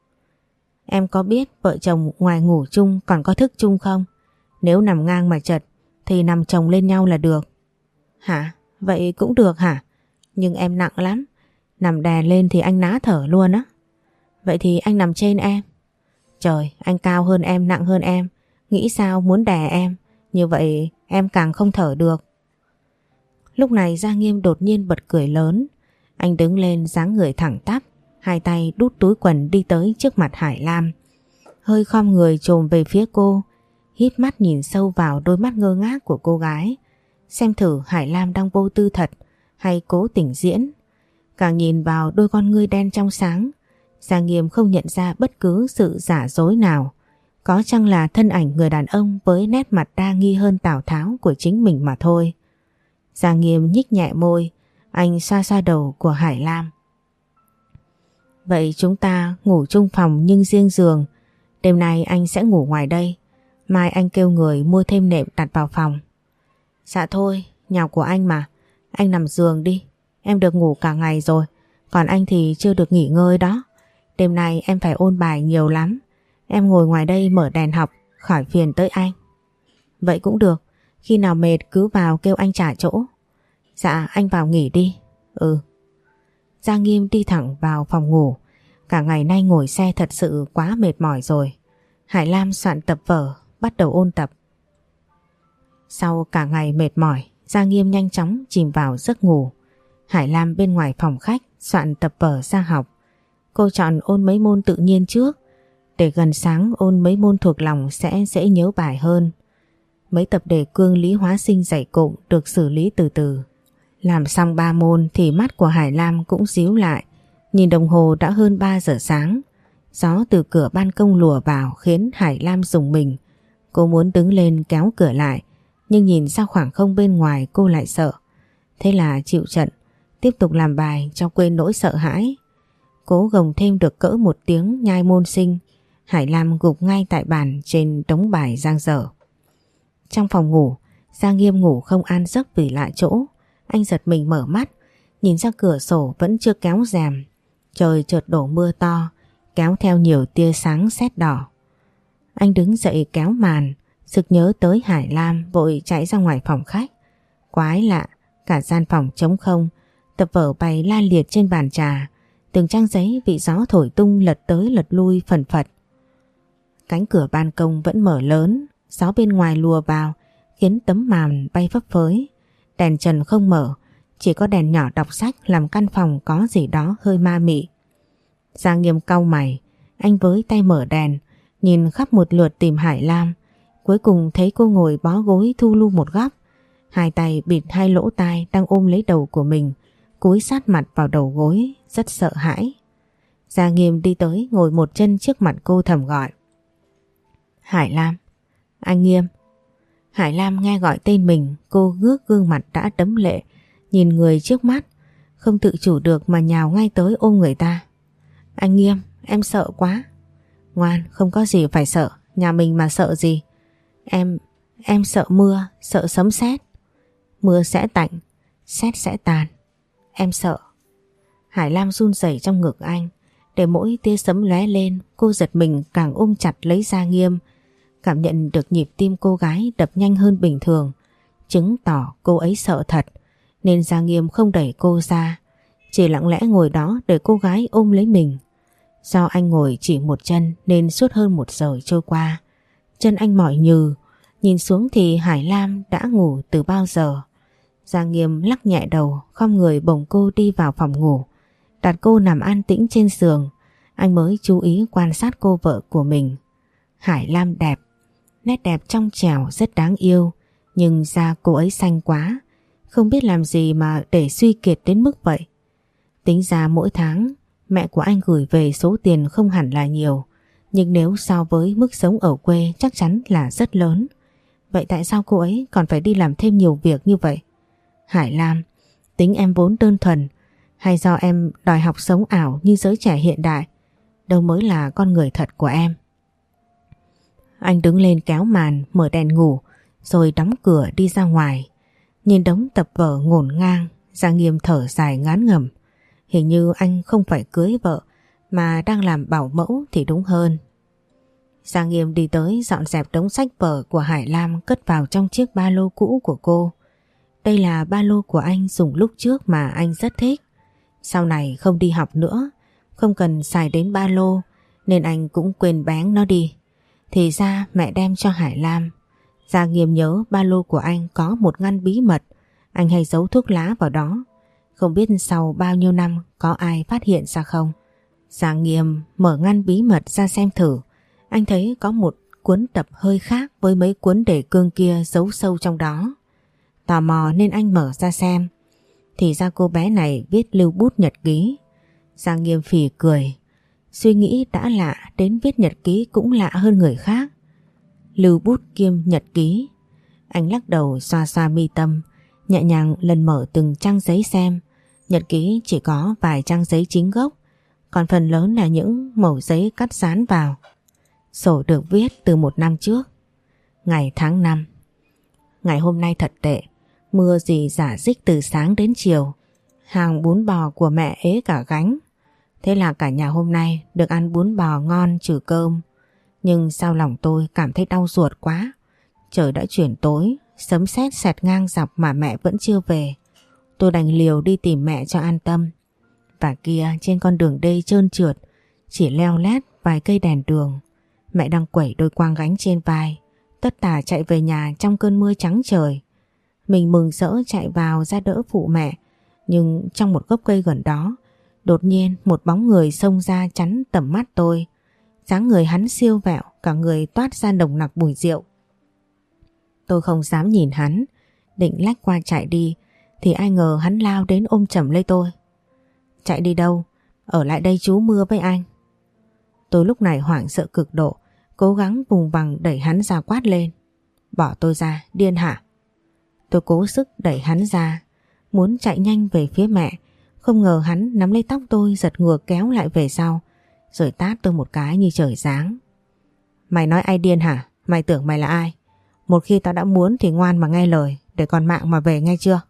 Speaker 1: Em có biết vợ chồng ngoài ngủ chung còn có thức chung không? Nếu nằm ngang mà chật thì nằm chồng lên nhau là được. Hả? Vậy cũng được hả? Nhưng em nặng lắm, nằm đè lên thì anh ná thở luôn á. Vậy thì anh nằm trên em. Trời, anh cao hơn em, nặng hơn em, nghĩ sao muốn đè em, như vậy em càng không thở được. Lúc này Gia Nghiêm đột nhiên bật cười lớn. Anh đứng lên dáng người thẳng tắp, hai tay đút túi quần đi tới trước mặt Hải Lam. Hơi khom người chồm về phía cô, híp mắt nhìn sâu vào đôi mắt ngơ ngác của cô gái. Xem thử Hải Lam đang vô tư thật hay cố tình diễn. Càng nhìn vào đôi con ngươi đen trong sáng, Gia Nghiêm không nhận ra bất cứ sự giả dối nào. Có chăng là thân ảnh người đàn ông với nét mặt đa nghi hơn Tào Tháo của chính mình mà thôi. Gia Nghiêm nhích nhẹ môi, anh xoa xoa đầu của Hải Lam. Vậy chúng ta ngủ chung phòng nhưng riêng giường. Đêm nay anh sẽ ngủ ngoài đây, mai anh kêu người mua thêm nệm đặt vào phòng. Dạ thôi, nhà của anh mà, anh nằm giường đi. Em được ngủ cả ngày rồi, còn anh thì chưa được nghỉ ngơi đó. Đêm nay em phải ôn bài nhiều lắm. Em ngồi ngoài đây mở đèn học, khỏi phiền tới anh. Vậy cũng được, khi nào mệt cứ vào kêu anh trả chỗ. Dạ anh vào nghỉ đi. Ừ. Gia Nghiêm đi thẳng vào phòng ngủ. Cả ngày nay ngồi xe thật sự quá mệt mỏi rồi. Hải Lam soạn tập vở, bắt đầu ôn tập. Sau cả ngày mệt mỏi, Gia Nghiêm nhanh chóng chìm vào giấc ngủ. Hải Lam bên ngoài phòng khách soạn tập vở ra học. Cô chọn ôn mấy môn tự nhiên trước, để gần sáng ôn mấy môn thuộc lòng sẽ dễ nhớ bài hơn. Mấy tập đề cương lý hóa sinh dày cộm được xử lý từ từ. Làm xong ba môn thì mắt của Hải Lam cũng díu lại. Nhìn đồng hồ đã hơn ba giờ sáng. Gió từ cửa ban công lùa vào khiến Hải Lam rùng mình. Cô muốn đứng lên kéo cửa lại, nhưng nhìn ra khoảng không bên ngoài cô lại sợ. Thế là chịu trận, tiếp tục làm bài cho quên nỗi sợ hãi. Cố gồng thêm được cỡ một tiếng nhai môn sinh, Hải Lam gục ngay tại bàn trên đống bài dang dở. Trong phòng ngủ, Gia Nghiêm ngủ không an giấc vì lạ chỗ. Anh giật mình mở mắt, nhìn ra cửa sổ vẫn chưa kéo rèm. Trời chợt đổ mưa to, kéo theo nhiều tia sáng sét đỏ. Anh đứng dậy kéo màn, sực nhớ tới Hải Lam vội chạy ra ngoài phòng khách. Quái lạ, cả gian phòng trống không, tập vở bày la liệt trên bàn trà. Từng trang giấy bị gió thổi tung lật tới lật lui phần phật. Cánh cửa ban công vẫn mở lớn, gió bên ngoài lùa vào khiến tấm màn bay phấp phới. Đèn trần không mở, chỉ có đèn nhỏ đọc sách làm căn phòng có gì đó hơi ma mị. Gia Nghiêm cau mày, anh với tay mở đèn, nhìn khắp một lượt tìm Hải Lam. Cuối cùng thấy cô ngồi bó gối thu lu một góc, hai tay bịt hai lỗ tai đang ôm lấy đầu của mình, cúi sát mặt vào đầu gối, rất sợ hãi. Gia Nghiêm đi tới ngồi một chân trước mặt cô thầm gọi. Hải Lam, anh Nghiêm. Hải Lam nghe gọi tên mình, cô ngước gương mặt đã đẫm lệ, nhìn người trước mắt, không tự chủ được mà nhào ngay tới ôm người ta. Anh Nghiêm, em sợ quá. Ngoan, không có gì phải sợ, nhà mình mà sợ gì. Em, em sợ mưa, sợ sấm sét. Mưa sẽ tạnh, sét sẽ tàn. Em sợ. Hải Lam run rẩy trong ngực anh, để mỗi tia sấm lóe lên, cô giật mình càng ôm chặt lấy Gia Nghiêm, cảm nhận được nhịp tim cô gái đập nhanh hơn bình thường, chứng tỏ cô ấy sợ thật, nên Gia Nghiêm không đẩy cô ra, chỉ lặng lẽ ngồi đó để cô gái ôm lấy mình. Do anh ngồi chỉ một chân nên suốt hơn một giờ trôi qua, chân anh mỏi nhừ, nhìn xuống thì Hải Lam đã ngủ từ bao giờ. Gia Nghiêm lắc nhẹ đầu, khom người bồng cô đi vào phòng ngủ, đặt cô nằm an tĩnh trên giường. Anh mới chú ý quan sát cô vợ của mình. Hải Lam đẹp, nét đẹp trong trẻo rất đáng yêu, Nhưng da cô ấy xanh quá, không biết làm gì mà để suy kiệt đến mức vậy. Tính ra mỗi tháng mẹ của anh gửi về số tiền không hẳn là nhiều, nhưng nếu so với mức sống ở quê chắc chắn là rất lớn. Vậy tại sao cô ấy còn phải đi làm thêm nhiều việc như vậy? Hải Lam, tính em vốn đơn thuần, hay do em đòi học sống ảo như giới trẻ hiện đại? Đâu mới là con người thật của em. Anh đứng lên kéo màn, mở đèn ngủ, rồi đóng cửa đi ra ngoài. Nhìn đống tập vở ngổn ngang, Gia Nghiêm thở dài ngán ngẩm. Hình như anh không phải cưới vợ mà đang làm bảo mẫu thì đúng hơn. Gia Nghiêm đi tới dọn dẹp đống sách vở của Hải Lam cất vào trong chiếc ba lô cũ của cô. Đây là ba lô của anh dùng lúc trước mà anh rất thích. Sau này không đi học nữa, không cần xài đến ba lô, nên anh cũng quên bén nó đi. Thì ra mẹ đem cho Hải Lam. Gia Nghiêm nhớ ba lô của anh có một ngăn bí mật, anh hay giấu thuốc lá vào đó. Không biết sau bao nhiêu năm có ai phát hiện ra không? Gia Nghiêm mở ngăn bí mật ra xem thử. Anh thấy có một cuốn tập hơi khác với mấy cuốn đề cương kia giấu sâu trong đó. Tò mò nên anh mở ra xem. Thì ra cô bé này viết lưu bút nhật ký. Gia Nghiêm phì cười. Suy nghĩ đã lạ, đến viết nhật ký cũng lạ hơn người khác. Lưu bút kiêm nhật ký. Anh lắc đầu xoa xoa mi tâm, nhẹ nhàng lần mở từng trang giấy xem. Nhật ký chỉ có vài trang giấy chính gốc, còn phần lớn là những mẩu giấy cắt dán vào. Sổ được viết từ một năm trước. Ngày tháng năm. Ngày hôm nay thật tệ, mưa rỉ rả rích từ sáng đến chiều. Hàng bún bò của mẹ ế cả gánh. Thế là cả nhà hôm nay được ăn bún bò ngon trừ cơm. Nhưng sao lòng tôi cảm thấy đau ruột quá. Trời đã chuyển tối, sấm sét xẹt ngang dọc mà mẹ vẫn chưa về. Tôi đành liều đi tìm mẹ cho an tâm. Và kia trên con đường đê trơn trượt, chỉ leo lét vài cây đèn đường. Mẹ đang quẩy đôi quang gánh trên vai, tất tả chạy về nhà trong cơn mưa trắng trời. Mình mừng rỡ chạy vào ra đỡ phụ mẹ, nhưng trong một gốc cây gần đó, đột nhiên một bóng người xông ra chắn tầm mắt tôi. Dáng người hắn siêu vẹo, cả người toát ra nồng nặc mùi rượu. Tôi không dám nhìn hắn, định lách qua chạy đi, thì ai ngờ hắn lao đến ôm chầm lấy tôi. Chạy đi đâu? Ở lại đây trú mưa với anh. Tôi lúc này hoảng sợ cực độ, cố gắng vùng vằng đẩy hắn ra quát lên. Bỏ tôi ra, điên hả? Tôi cố sức đẩy hắn ra, muốn chạy nhanh về phía mẹ. Không ngờ hắn nắm lấy tóc tôi giật ngược kéo lại về sau, rồi tát tôi một cái như trời giáng. Mày nói ai điên hả? Mày tưởng mày là ai? Một khi tao đã muốn thì ngoan mà nghe lời, để còn mạng mà về nghe chưa?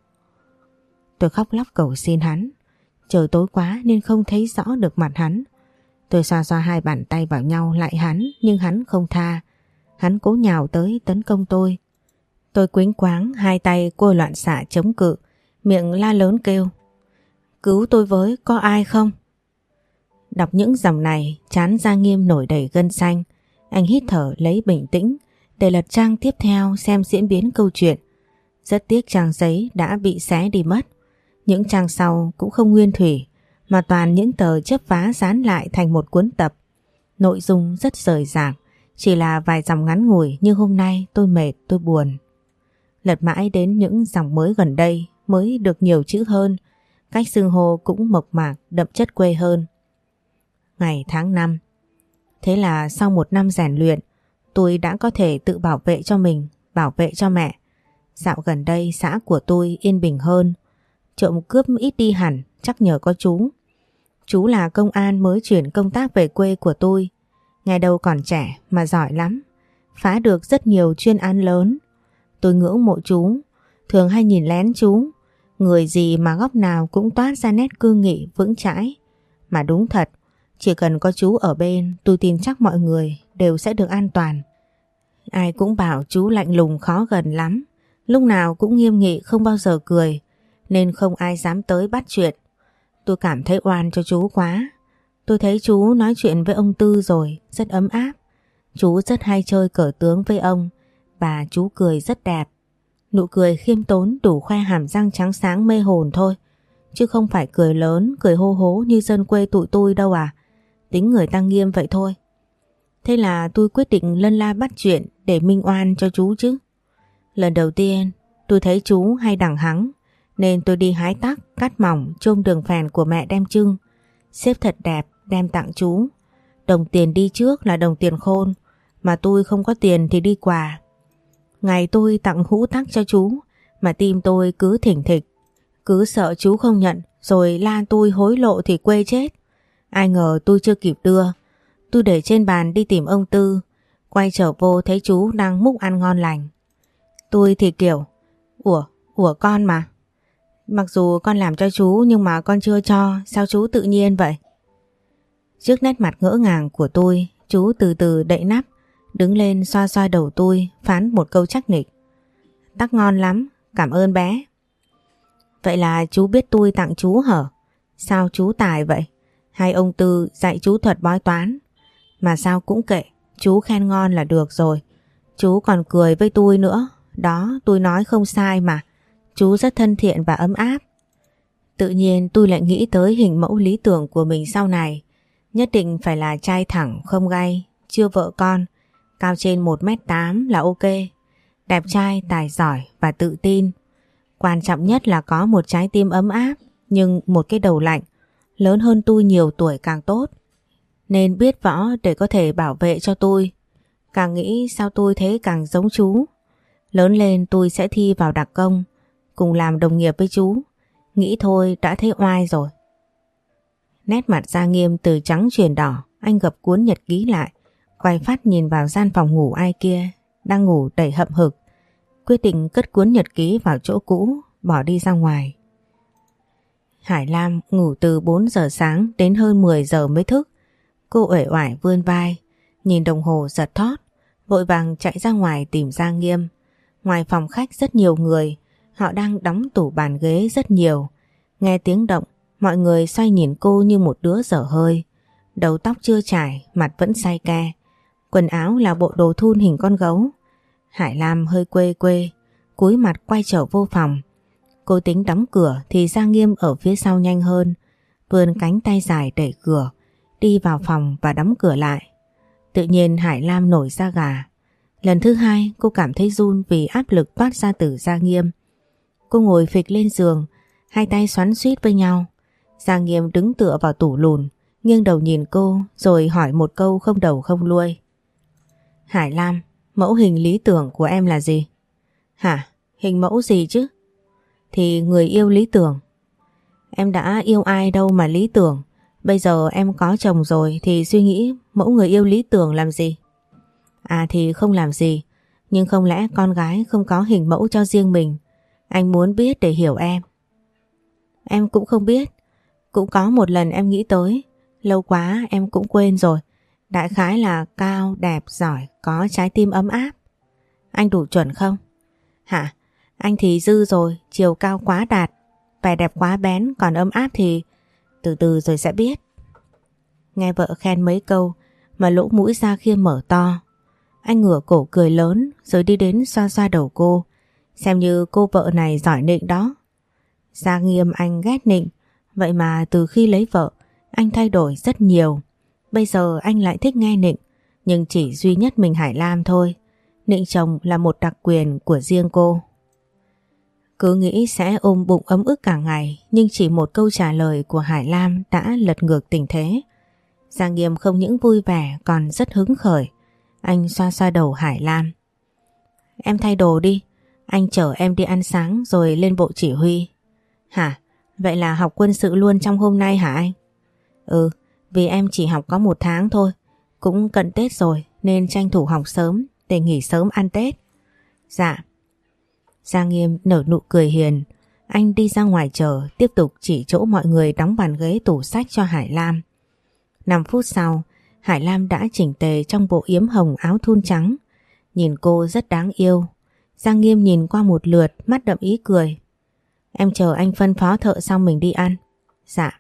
Speaker 1: Tôi khóc lóc cầu xin hắn. Trời tối quá nên không thấy rõ được mặt hắn. Tôi xoa xoa hai bàn tay vào nhau lại hắn, nhưng hắn không tha. Hắn cố nhào tới tấn công tôi. Tôi quýnh quáng, hai tay côi loạn xạ chống cự, miệng la lớn kêu. Cứu tôi với, có ai không? Đọc những dòng này, trán Gia Nghiêm nổi đầy gân xanh. Anh hít thở lấy bình tĩnh để lật trang tiếp theo xem diễn biến câu chuyện. Rất tiếc trang giấy đã bị xé đi mất. Những trang sau cũng không nguyên thủy, mà toàn những tờ chớp vá dán lại thành một cuốn tập. Nội dung rất rời rạc, chỉ là vài dòng ngắn ngủi, nhưng hôm nay tôi mệt, tôi buồn. Lật mãi đến những dòng mới gần đây mới được nhiều chữ hơn, cách xưng hô cũng mộc mạc, đậm chất quê hơn. Ngày tháng năm. Thế là sau một năm rèn luyện, tôi đã có thể tự bảo vệ cho mình, bảo vệ cho mẹ. Dạo gần đây xã của tôi yên bình hơn, trộm cướp ít đi hẳn, chắc nhờ có chú. Chú là công an mới chuyển công tác về quê của tôi. Ngày đầu còn trẻ mà giỏi lắm, phá được rất nhiều chuyên án lớn. Tôi ngưỡng mộ chú, thường hay nhìn lén chú. Người gì mà góc nào cũng toát ra nét cương nghị vững chãi. Mà đúng thật, chỉ cần có chú ở bên, tôi tin chắc mọi người đều sẽ được an toàn. Ai cũng bảo chú lạnh lùng khó gần lắm, lúc nào cũng nghiêm nghị không bao giờ cười, nên không ai dám tới bắt chuyện. Tôi cảm thấy oan cho chú quá. Tôi thấy chú nói chuyện với ông Tư rồi, rất ấm áp. Chú rất hay chơi cờ tướng với ông, và chú cười rất đẹp. Nụ cười khiêm tốn đủ khoe hàm răng trắng sáng mê hồn thôi, chứ không phải cười lớn, cười hô hố như dân quê tụi tôi đâu à. Tính người ta nghiêm vậy thôi. Thế là tôi quyết định lân la bắt chuyện để minh oan cho chú chứ. Lần đầu tiên tôi thấy chú hay đằng hắng nên tôi đi hái tắc, cắt mỏng, chôm đường phèn của mẹ đem trưng, xếp thật đẹp đem tặng chú. Đồng tiền đi trước là đồng tiền khôn, mà tôi không có tiền thì đi quà. Ngày tôi tặng hũ tắc cho chú mà tim tôi cứ thỉnh thịch, cứ sợ chú không nhận rồi la tôi hối lộ thì quê chết. Ai ngờ tôi chưa kịp đưa, tôi để trên bàn đi tìm ông Tư, quay trở vô thấy chú đang múc ăn ngon lành. Tôi thì kiểu, ủa, ủa con mà. Mặc dù con làm cho chú nhưng mà con chưa cho, sao chú tự nhiên vậy? Trước nét mặt ngỡ ngàng của tôi, chú từ từ đậy nắp, đứng lên xoa xoa đầu tôi, phán một câu chắc nịch. Tắc ngon lắm, cảm ơn bé. Vậy là chú biết tôi tặng chú hả? Sao chú tài vậy? Hay ông Tư dạy chú thuật bói toán? Mà sao cũng kệ, chú khen ngon là được rồi. Chú còn cười với tôi nữa. Đó, tôi nói không sai mà. Chú rất thân thiện và ấm áp. Tự nhiên tôi lại nghĩ tới hình mẫu lý tưởng của mình sau này. Nhất định phải là trai thẳng, không gay, chưa vợ con, cao trên một mét tám là ok. Đẹp trai, tài giỏi và tự tin. Quan trọng nhất là có một trái tim ấm áp, nhưng một cái đầu lạnh, lớn hơn tôi nhiều tuổi càng tốt. Nên biết võ để có thể bảo vệ cho tôi. Càng nghĩ sao tôi thấy càng giống chú. Lớn lên tôi sẽ thi vào đặc công, cùng làm đồng nghiệp với chú. Nghĩ thôi đã thấy oai rồi. Nét mặt Gia Nghiêm từ trắng chuyển đỏ, anh gập cuốn nhật ký lại, quay phát nhìn vào gian phòng ngủ ai kia, đang ngủ đầy hậm hực. Quyết định cất cuốn nhật ký vào chỗ cũ, bỏ đi ra ngoài. Hải Lam ngủ từ bốn giờ sáng đến hơn mười giờ mới thức. Cô uể oải vươn vai, nhìn đồng hồ giật thót, vội vàng chạy ra ngoài tìm Gia Nghiêm. Ngoài phòng khách rất nhiều người, họ đang đóng tủ bàn ghế rất nhiều. Nghe tiếng động, mọi người xoay nhìn cô như một đứa dở hơi. Đầu tóc chưa chải, mặt vẫn say ke. Quần áo là bộ đồ thun hình con gấu. Hải Lam hơi quê quê, cúi mặt quay trở vô phòng. Cô tính đóng cửa thì Gia Nghiêm ở phía sau nhanh hơn, vươn cánh tay dài đẩy cửa, đi vào phòng và đóng cửa lại. Tự nhiên Hải Lam nổi da gà. Lần thứ hai cô cảm thấy run vì áp lực toát ra từ Gia Nghiêm. Cô ngồi phịch lên giường, hai tay xoắn xuýt với nhau. Gia Nghiêm đứng tựa vào tủ lùn, nghiêng đầu nhìn cô rồi hỏi một câu không đầu không đuôi. Hải Lam, mẫu hình lý tưởng của em là gì? Hả? Hình mẫu gì chứ? Thì người yêu lý tưởng. Em đã yêu ai đâu mà lý tưởng. Bây giờ em có chồng rồi thì suy nghĩ mẫu người yêu lý tưởng làm gì? À thì không làm gì. Nhưng không lẽ con gái không có hình mẫu cho riêng mình? Anh muốn biết để hiểu em. Em cũng không biết. Cũng có một lần em nghĩ tới. Lâu quá em cũng quên rồi. Đại khái là cao, đẹp, giỏi, có trái tim ấm áp. Anh đủ chuẩn không? Hả? Anh thì dư rồi, chiều cao quá đạt, vẻ đẹp quá bén, còn ấm áp thì từ từ rồi sẽ biết. Nghe vợ khen mấy câu mà lỗ mũi Gia Khiêm mở to. Anh ngửa cổ cười lớn rồi đi đến xoa xoa đầu cô, xem như cô vợ này giỏi nịnh đó. Gia Nghiêm anh ghét nịnh, vậy mà từ khi lấy vợ anh thay đổi rất nhiều. Bây giờ anh lại thích nghe nịnh, nhưng chỉ duy nhất mình Hải Lam thôi. Nịnh chồng là một đặc quyền của riêng cô. Cứ nghĩ sẽ ôm bụng ấm ức cả ngày, nhưng chỉ một câu trả lời của Hải Lam đã lật ngược tình thế. Gia Nghiêm không những vui vẻ còn rất hứng khởi. Anh xoa xoa đầu Hải Lam. Em thay đồ đi, anh chở em đi ăn sáng rồi lên bộ chỉ huy. Hả? Vậy là học quân sự luôn trong hôm nay hả anh? Ừ, vì em chỉ học có một tháng thôi. Cũng cận Tết rồi nên tranh thủ học sớm để nghỉ sớm ăn Tết. Dạ. Gia Nghiêm nở nụ cười hiền. Anh đi ra ngoài chờ, tiếp tục chỉ chỗ mọi người đóng bàn ghế tủ sách cho Hải Lam. năm phút sau, Hải Lam đã chỉnh tề trong bộ yếm hồng áo thun trắng. Nhìn cô rất đáng yêu. Gia Nghiêm nhìn qua một lượt, mắt đậm ý cười. Em chờ anh phân phó thợ xong mình đi ăn. Dạ.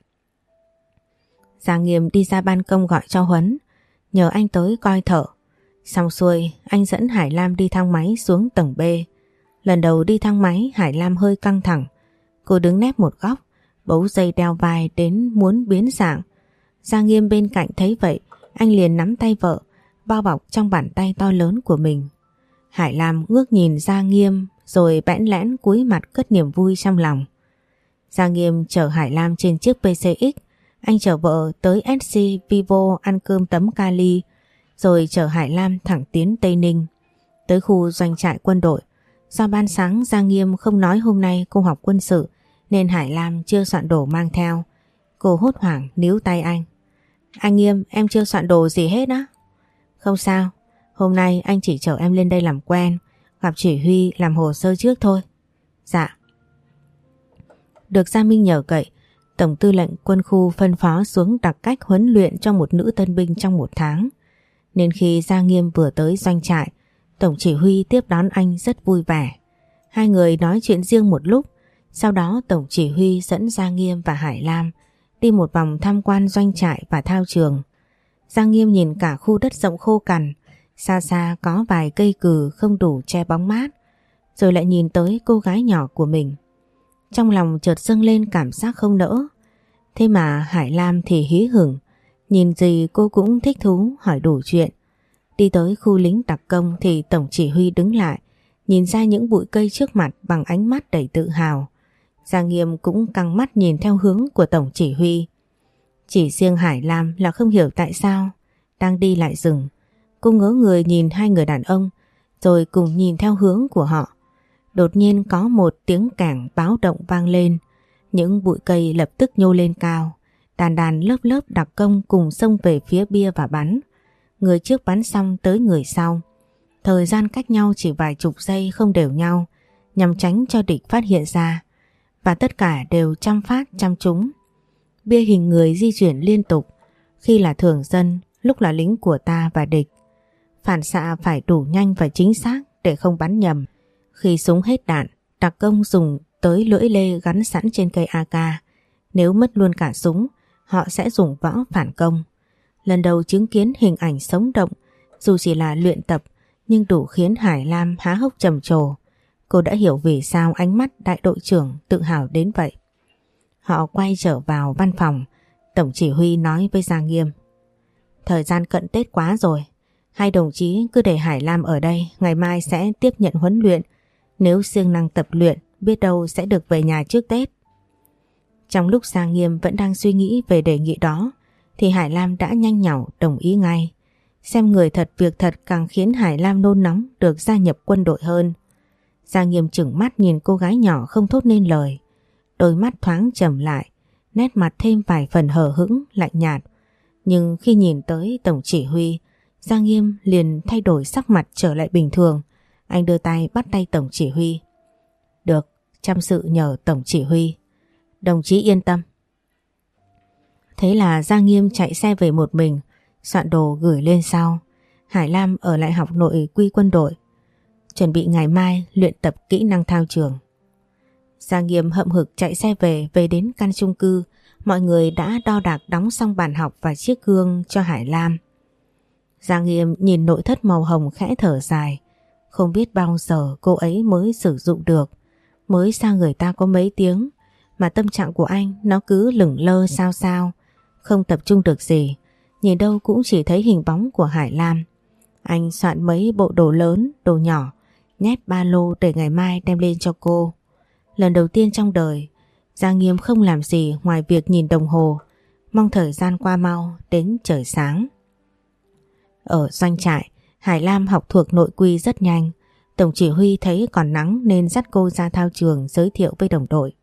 Speaker 1: Gia Nghiêm đi ra ban công gọi cho Huấn, nhờ anh tới coi thợ. Xong xuôi, anh dẫn Hải Lam đi thang máy xuống tầng B. Lần đầu đi thang máy, Hải Lam hơi căng thẳng. Cô đứng nép một góc, bấu dây đeo vai đến muốn biến dạng. Gia Nghiêm bên cạnh thấy vậy, anh liền nắm tay vợ, bao bọc trong bàn tay to lớn của mình. Hải Lam ngước nhìn Gia Nghiêm rồi bẽn lẽn cúi mặt cất niềm vui trong lòng. Giang Nghiêm chở Hải Lam trên chiếc pê xê ích, anh chở vợ tới ét xê Vivo ăn cơm tấm Cali, rồi chở Hải Lam thẳng tiến Tây Ninh, tới khu doanh trại quân đội. Do ban sáng Giang Nghiêm không nói hôm nay cô học quân sự nên Hải Lam chưa soạn đồ mang theo. Cô hốt hoảng níu tay anh. Anh Nghiêm, em chưa soạn đồ gì hết á. Không sao, hôm nay anh chỉ chở em lên đây làm quen, gặp chỉ huy làm hồ sơ trước thôi. Dạ. Được Gia Minh nhờ cậy, Tổng tư lệnh quân khu phân phó xuống đặc cách huấn luyện cho một nữ tân binh trong một tháng. Nên khi Giang Nghiêm vừa tới doanh trại, Tổng chỉ huy tiếp đón anh rất vui vẻ. Hai người nói chuyện riêng một lúc, sau đó Tổng chỉ huy dẫn Giang Nghiêm và Hải Lam đi một vòng tham quan doanh trại và thao trường. Giang Nghiêm nhìn cả khu đất rộng khô cằn, xa xa có vài cây cừ không đủ che bóng mát, rồi lại nhìn tới cô gái nhỏ của mình. Trong lòng chợt dâng lên cảm giác không nỡ. Thế mà Hải Lam thì hí hửng, nhìn gì cô cũng thích thú hỏi đủ chuyện. Đi tới khu lính đặc công thì Tổng chỉ huy đứng lại, nhìn ra những bụi cây trước mặt bằng ánh mắt đầy tự hào. Giang Nghiêm cũng căng mắt nhìn theo hướng của Tổng chỉ huy. Chỉ riêng Hải Lam là không hiểu tại sao đang đi lại dừng. Cô ngớ người nhìn hai người đàn ông, rồi cùng nhìn theo hướng của họ. Đột nhiên có một tiếng cảng báo động vang lên. Những bụi cây lập tức nhô lên cao. Đàn đàn lớp lớp đặc công cùng xông về phía bia và bắn. Người trước bắn xong tới người sau. Thời gian cách nhau chỉ vài chục giây không đều nhau, nhằm tránh cho địch phát hiện ra. Và tất cả đều chăm phát chăm trúng. Bia hình người di chuyển liên tục, khi là thường dân, lúc là lính của ta và địch. Phản xạ phải đủ nhanh và chính xác để không bắn nhầm. Khi súng hết đạn, đặc công dùng tới lưỡi lê gắn sẵn trên cây a ca. Nếu mất luôn cả súng, họ sẽ dùng võ phản công. Lần đầu chứng kiến hình ảnh sống động, dù chỉ là luyện tập, nhưng đủ khiến Hải Lam há hốc trầm trồ. Cô đã hiểu vì sao ánh mắt đại đội trưởng tự hào đến vậy. Họ quay trở vào văn phòng. Tổng chỉ huy nói với Giang Nghiêm: Thời gian cận Tết quá rồi, hai đồng chí cứ để Hải Lam ở đây, ngày mai sẽ tiếp nhận huấn luyện. Nếu siêng năng tập luyện, biết đâu sẽ được về nhà trước Tết. Trong lúc Giang Nghiêm vẫn đang suy nghĩ về đề nghị đó, thì Hải Lam đã nhanh nhảu đồng ý ngay. Xem người thật việc thật càng khiến Hải Lam nôn nóng được gia nhập quân đội hơn. Giang Nghiêm chừng mắt nhìn cô gái nhỏ không thốt nên lời. Đôi mắt thoáng trầm lại, nét mặt thêm vài phần hờ hững, lạnh nhạt. Nhưng khi nhìn tới Tổng chỉ huy, Giang Nghiêm liền thay đổi sắc mặt trở lại bình thường. Anh đưa tay bắt tay Tổng chỉ huy. Được, chăm sự nhờ Tổng chỉ huy. Đồng chí yên tâm. Thế là Giang Nghiêm chạy xe về một mình, soạn đồ gửi lên sau. Hải Lam ở lại học nội quy quân đội, chuẩn bị ngày mai luyện tập kỹ năng thao trường. Giang Nghiêm hậm hực chạy xe về, về đến căn chung cư, mọi người đã đo đạc đóng xong bàn học và chiếc gương cho Hải Lam. Giang Nghiêm nhìn nội thất màu hồng khẽ thở dài, không biết bao giờ cô ấy mới sử dụng được. Mới xa người ta có mấy tiếng mà tâm trạng của anh nó cứ lửng lơ sao sao, không tập trung được gì, nhìn đâu cũng chỉ thấy hình bóng của Hải Lam. Anh soạn mấy bộ đồ lớn, đồ nhỏ, nhét ba lô để ngày mai đem lên cho cô. Lần đầu tiên trong đời, Giang Nghiêm không làm gì ngoài việc nhìn đồng hồ, mong thời gian qua mau đến trời sáng. Ở doanh trại, Hải Lam học thuộc nội quy rất nhanh. Tổng chỉ huy thấy còn nắng nên dắt cô ra thao trường giới thiệu với đồng đội.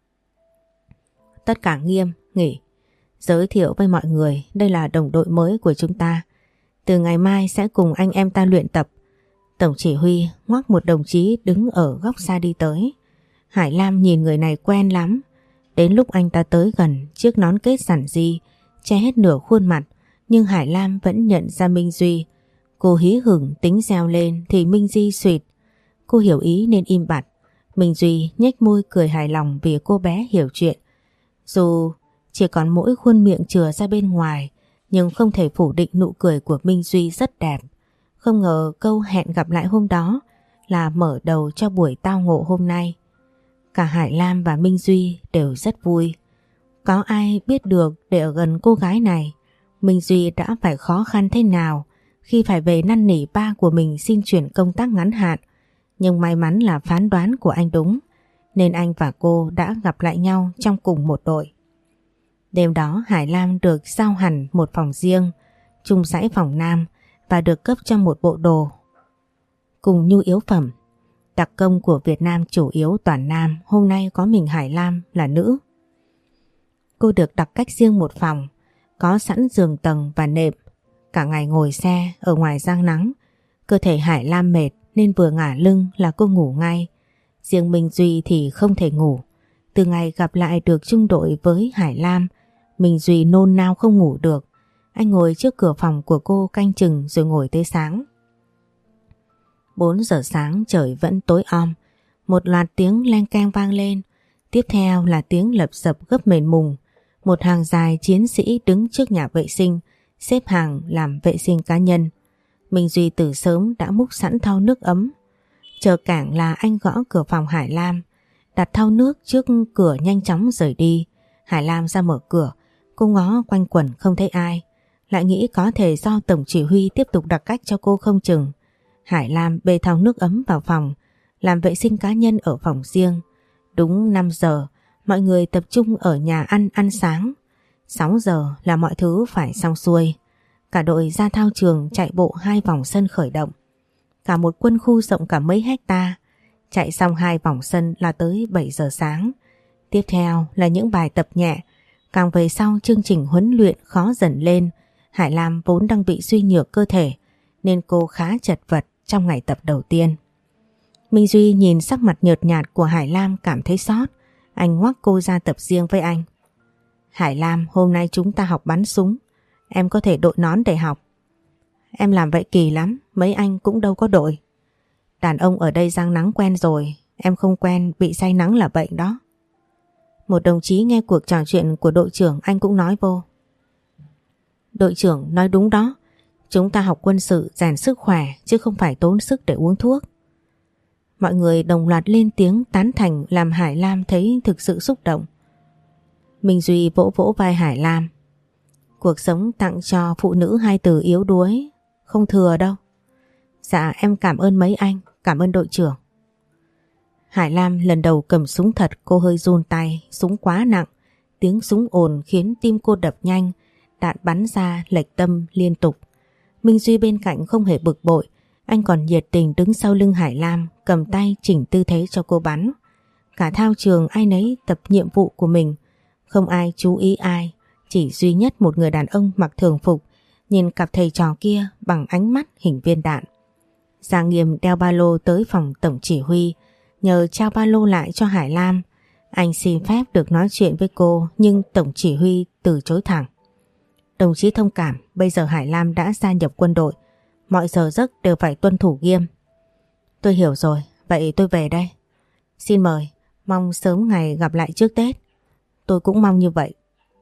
Speaker 1: Tất cả nghiêm, nghỉ. Giới thiệu với mọi người, đây là đồng đội mới của chúng ta. Từ ngày mai sẽ cùng anh em ta luyện tập. Tổng chỉ huy ngoắc một đồng chí đứng ở góc xa đi tới. Hải Lam nhìn người này quen lắm. Đến lúc anh ta tới gần, chiếc nón kết giản dị che hết nửa khuôn mặt, nhưng Hải Lam vẫn nhận ra Minh Duy. Cô hí hửng tính reo lên thì Minh Duy suyệt. Cô hiểu ý nên im bặt. Minh Duy nhếch môi cười hài lòng vì cô bé hiểu chuyện. Dù chỉ còn mỗi khuôn miệng chừa ra bên ngoài, nhưng không thể phủ định nụ cười của Minh Duy rất đẹp. Không ngờ câu hẹn gặp lại hôm đó là mở đầu cho buổi tao ngộ hôm nay. Cả Hải Lam và Minh Duy đều rất vui. Có ai biết được để ở gần cô gái này, Minh Duy đã phải khó khăn thế nào khi phải về năn nỉ ba của mình xin chuyển công tác ngắn hạn. Nhưng may mắn là phán đoán của anh đúng, nên anh và cô đã gặp lại nhau trong cùng một đội. Đêm đó Hải Lam được giao hẳn một phòng riêng, chung dãy phòng nam và được cấp cho một bộ đồ cùng nhu yếu phẩm. Đặc công của Việt Nam chủ yếu toàn nam, hôm nay có mình Hải Lam là nữ. Cô được đặt cách riêng một phòng, có sẵn giường tầng và nệm. Cả ngày ngồi xe ở ngoài giang nắng, cơ thể Hải Lam mệt nên vừa ngả lưng là cô ngủ ngay. Riêng Minh Duy thì không thể ngủ. Từ ngày gặp lại được chung đội với Hải Lam, Minh Duy nôn nao không ngủ được. Anh ngồi trước cửa phòng của cô canh chừng rồi ngồi tới sáng. bốn giờ sáng trời vẫn tối om, một loạt tiếng leng keng vang lên. Tiếp theo là tiếng lập dập gấp mền mùng. Một hàng dài chiến sĩ đứng trước nhà vệ sinh, xếp hàng làm vệ sinh cá nhân. Minh Duy từ sớm đã múc sẵn thau nước ấm. Chờ cảng là anh gõ cửa phòng Hải Lam, đặt thau nước trước cửa nhanh chóng rời đi. Hải Lam ra mở cửa, cô ngó quanh quẩn không thấy ai. Lại nghĩ có thể do tổng chỉ huy tiếp tục đặt cách cho cô không chừng. Hải Lam bê thau nước ấm vào phòng, làm vệ sinh cá nhân ở phòng riêng. Đúng năm giờ, mọi người tập trung ở nhà ăn ăn sáng. sáu giờ là mọi thứ phải xong xuôi. Cả đội ra thao trường chạy bộ hai vòng sân khởi động. Cả một quân khu rộng cả mấy hecta. Chạy xong hai vòng sân là tới bảy giờ sáng. Tiếp theo là những bài tập nhẹ. Càng về sau chương trình huấn luyện khó dần lên. Hải Lam vốn đang bị suy nhược cơ thể nên cô khá chật vật trong ngày tập đầu tiên. Minh Duy nhìn sắc mặt nhợt nhạt của Hải Lam cảm thấy xót. Anh ngoắc cô ra tập riêng với anh. Hải Lam, hôm nay chúng ta học bắn súng. Em có thể đội nón để học. Em làm vậy kỳ lắm, mấy anh cũng đâu có đội. Đàn ông ở đây giang nắng quen rồi, em không quen bị say nắng là bệnh đó. Một đồng chí nghe cuộc trò chuyện của đội trưởng anh cũng nói vô. Đội trưởng nói đúng đó, chúng ta học quân sự rèn sức khỏe chứ không phải tốn sức để uống thuốc. Mọi người đồng loạt lên tiếng tán thành làm Hải Lam thấy thực sự xúc động. Minh Duy vỗ vỗ vai Hải Lam. Cuộc sống tặng cho phụ nữ hai từ yếu đuối, không thừa đâu. Dạ em cảm ơn mấy anh, cảm ơn đội trưởng. Hải Lam lần đầu cầm súng thật, cô hơi run tay, súng quá nặng. Tiếng súng ồn khiến tim cô đập nhanh, đạn bắn ra lệch tâm liên tục. Minh Duy bên cạnh không hề bực bội, anh còn nhiệt tình đứng sau lưng Hải Lam, cầm tay chỉnh tư thế cho cô bắn. Cả thao trường ai nấy tập nhiệm vụ của mình, không ai chú ý ai. Chỉ duy nhất một người đàn ông mặc thường phục nhìn cặp thầy trò kia bằng ánh mắt hình viên đạn. Giang Nghiêm đeo ba lô tới phòng tổng chỉ huy, nhờ trao ba lô lại cho Hải Lam. Anh xin phép được nói chuyện với cô nhưng tổng chỉ huy từ chối thẳng. Đồng chí thông cảm, bây giờ Hải Lam đã gia nhập quân đội, mọi giờ giấc đều phải tuân thủ nghiêm. Tôi hiểu rồi, vậy tôi về đây. Xin mời, mong sớm ngày gặp lại trước Tết. Tôi cũng mong như vậy.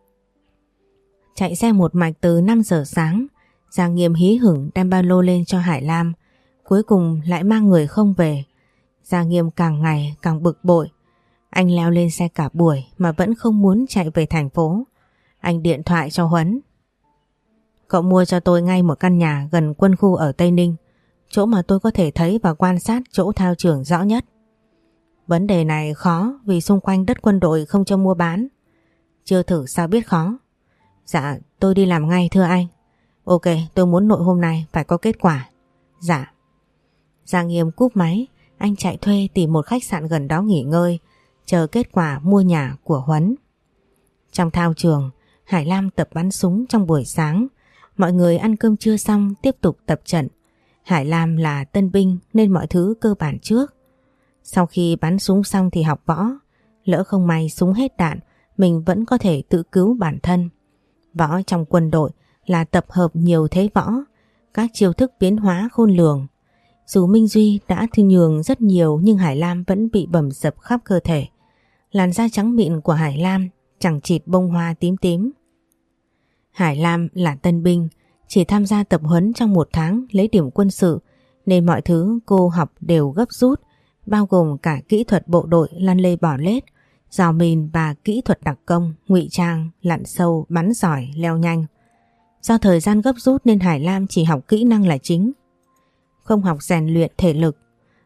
Speaker 1: Chạy xe một mạch từ năm giờ sáng, Giang Nghiêm hí hửng đem ba lô lên cho Hải Lam, cuối cùng lại mang người không về. Giang Nghiêm càng ngày càng bực bội. Anh leo lên xe cả buổi mà vẫn không muốn chạy về thành phố. Anh điện thoại cho Huấn. Cậu mua cho tôi ngay một căn nhà gần quân khu ở Tây Ninh, chỗ mà tôi có thể thấy và quan sát chỗ thao trường rõ nhất. Vấn đề này khó vì xung quanh đất quân đội không cho mua bán. Chưa thử sao biết khó. Dạ tôi đi làm ngay thưa anh. Ok, tôi muốn nội hôm nay phải có kết quả. Dạ. Giang Nghiêm cúp máy, anh chạy thuê tìm một khách sạn gần đó nghỉ ngơi, chờ kết quả mua nhà của Huấn. Trong thao trường, Hải Lam tập bắn súng trong buổi sáng. Mọi người ăn cơm trưa xong tiếp tục tập trận. Hải Lam là tân binh nên mọi thứ cơ bản trước. Sau khi bắn súng xong thì học võ. Lỡ không may súng hết đạn, mình vẫn có thể tự cứu bản thân. Võ trong quân đội là tập hợp nhiều thế võ, các chiêu thức biến hóa khôn lường. Dù Minh Duy đã thư nhường rất nhiều nhưng Hải Lam vẫn bị bầm dập khắp cơ thể. Làn da trắng mịn của Hải Lam chẳng chịt bông hoa tím tím. Hải Lam là tân binh, chỉ tham gia tập huấn trong một tháng lấy điểm quân sự nên mọi thứ cô học đều gấp rút, bao gồm cả kỹ thuật bộ đội lăn lê bỏ lết, dò mìn và kỹ thuật đặc công, ngụy trang, lặn sâu, bắn giỏi, leo nhanh. Do thời gian gấp rút nên Hải Lam chỉ học kỹ năng là chính, không học rèn luyện thể lực.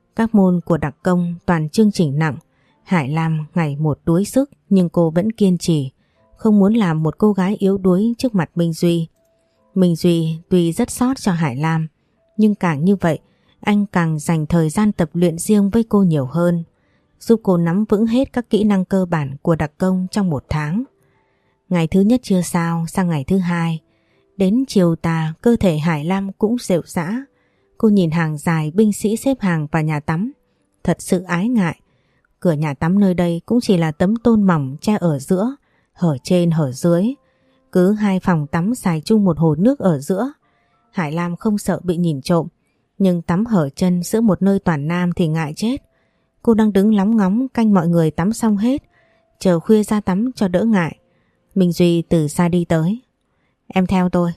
Speaker 1: Các môn của đặc công toàn chương trình nặng. Hải Lam ngày một đuối sức nhưng cô vẫn kiên trì, không muốn làm một cô gái yếu đuối trước mặt Minh Duy. Minh Duy tuy rất xót cho Hải Lam, nhưng càng như vậy, anh càng dành thời gian tập luyện riêng với cô nhiều hơn, giúp cô nắm vững hết các kỹ năng cơ bản của đặc công trong một tháng. Ngày thứ nhất chưa sao, sang ngày thứ hai, đến chiều tà cơ thể Hải Lam cũng rệu rã. Cô nhìn hàng dài binh sĩ xếp hàng vào nhà tắm, thật sự ái ngại. Cửa nhà tắm nơi đây cũng chỉ là tấm tôn mỏng che ở giữa, hở trên hở dưới. Cứ hai phòng tắm xài chung một hồ nước ở giữa. Hải Lam không sợ bị nhìn trộm, nhưng tắm hở chân giữa một nơi toàn nam thì ngại chết. Cô đang đứng lóng ngóng canh mọi người tắm xong hết, chờ khuya ra tắm cho đỡ ngại. Minh Duy từ xa đi tới. Em theo tôi.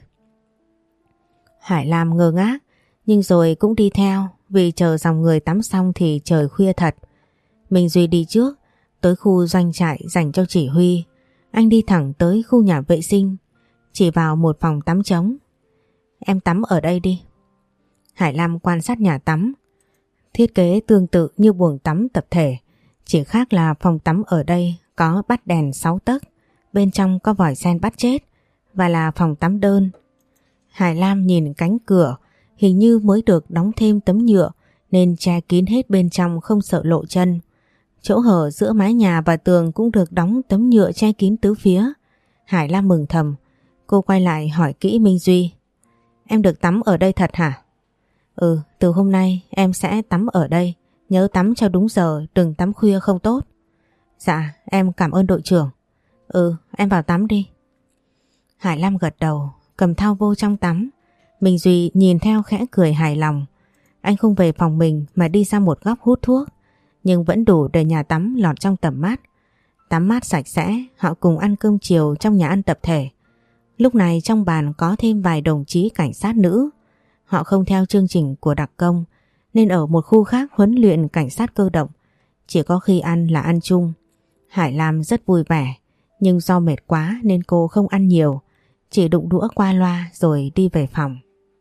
Speaker 1: Hải Lam ngơ ngác, nhưng rồi cũng đi theo, vì chờ dòng người tắm xong thì trời khuya thật. Minh Duy đi trước, tới khu doanh trại dành cho chỉ huy. Anh đi thẳng tới khu nhà vệ sinh, chỉ vào một phòng tắm trống. Em tắm ở đây đi. Hải Lam quan sát nhà tắm. Thiết kế tương tự như buồng tắm tập thể, chỉ khác là phòng tắm ở đây có bắt đèn sáu tấc, bên trong có vòi sen bắt chết, và là phòng tắm đơn. Hải Lam nhìn cánh cửa, hình như mới được đóng thêm tấm nhựa nên che kín hết bên trong, không sợ lộ chân. Chỗ hở giữa mái nhà và tường cũng được đóng tấm nhựa che kín tứ phía. Hải Lam mừng thầm. Cô quay lại hỏi kỹ Minh Duy. Em được tắm ở đây thật hả? Ừ, từ hôm nay em sẽ tắm ở đây. Nhớ tắm cho đúng giờ, đừng tắm khuya không tốt. Dạ, em cảm ơn đội trưởng. Ừ, em vào tắm đi. Hải Lam gật đầu, cầm thau vô trong tắm. Minh Duy nhìn theo khẽ cười hài lòng. Anh không về phòng mình mà đi ra một góc hút thuốc, nhưng vẫn đủ để nhà tắm lọt trong tầm mắt. Tắm mát sạch sẽ, họ cùng ăn cơm chiều trong nhà ăn tập thể. Lúc này trong bàn có thêm vài đồng chí cảnh sát nữ. Họ không theo chương trình của đặc công nên ở một khu khác huấn luyện cảnh sát cơ động. Chỉ có khi ăn là ăn chung. Hải Lam rất vui vẻ, nhưng do mệt quá nên cô không ăn nhiều, chỉ đụng đũa qua loa rồi đi về phòng.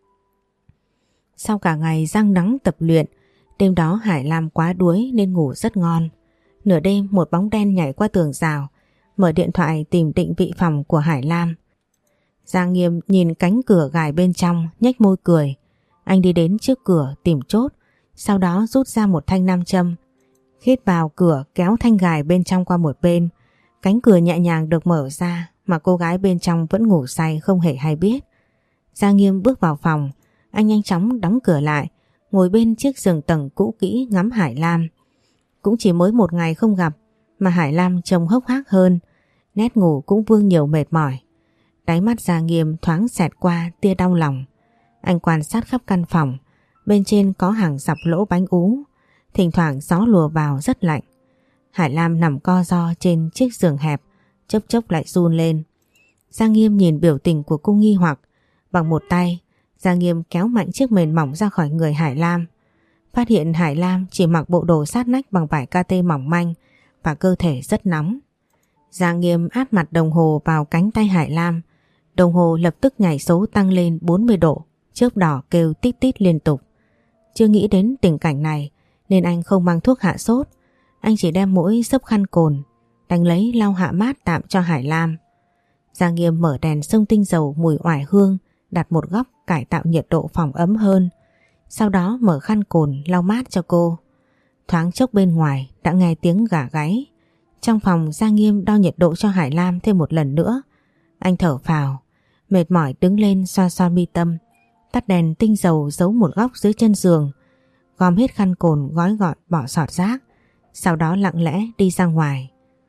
Speaker 1: Sau cả ngày giăng nắng tập luyện, đêm đó Hải Lam quá đuối nên ngủ rất ngon. Nửa đêm một bóng đen nhảy qua tường rào, mở điện thoại tìm định vị phòng của Hải Lam. Giang Nghiêm nhìn cánh cửa gài bên trong, nhếch môi cười. Anh đi đến trước cửa tìm chốt, sau đó rút ra một thanh nam châm, khít vào cửa kéo thanh gài bên trong qua một bên. Cánh cửa nhẹ nhàng được mở ra mà cô gái bên trong vẫn ngủ say không hề hay biết. Giang Nghiêm bước vào phòng, anh nhanh chóng đóng cửa lại, ngồi bên chiếc giường tầng cũ kỹ ngắm Hải Lam. Cũng chỉ mới một ngày không gặp mà Hải Lam trông hốc hác hơn, nét ngủ cũng vương nhiều mệt mỏi. Đáy mắt Giang Nghiêm thoáng xẹt qua tia đau lòng. Anh quan sát khắp căn phòng, bên trên có hàng dọc lỗ bánh ú, thỉnh thoảng gió lùa vào rất lạnh. Hải Lam nằm co ro trên chiếc giường hẹp, chốc chốc lại run lên. Giang Nghiêm nhìn biểu tình của cô nghi hoặc. Bằng một tay, Giang Nghiêm kéo mạnh chiếc mền mỏng ra khỏi người Hải Lam. Phát hiện Hải Lam chỉ mặc bộ đồ sát nách bằng vải ca tê mỏng manh và cơ thể rất nóng. Giang Nghiêm áp mặt đồng hồ vào cánh tay Hải Lam. Đồng hồ lập tức nhảy số tăng lên bốn mươi độ, chớp đỏ kêu tít tít liên tục. Chưa nghĩ đến tình cảnh này nên anh không mang thuốc hạ sốt. Anh chỉ đem mỗi xấp khăn cồn, đánh lấy lau hạ mát tạm cho Hải Lam. Giang Nghiêm mở đèn xông tinh dầu mùi oải hương, đặt một góc cải tạo nhiệt độ phòng ấm hơn. Sau đó mở khăn cồn lau mát cho cô. Thoáng chốc bên ngoài đã nghe tiếng gà gáy. Trong phòng Giang Nghiêm đo nhiệt độ cho Hải Lam thêm một lần nữa. Anh thở phào, mệt mỏi đứng lên xoa xoa mi tâm, tắt đèn tinh dầu giấu một góc dưới chân giường, gom hết khăn cồn gói gọn bỏ sọt rác, sau đó lặng lẽ đi ra ngoài.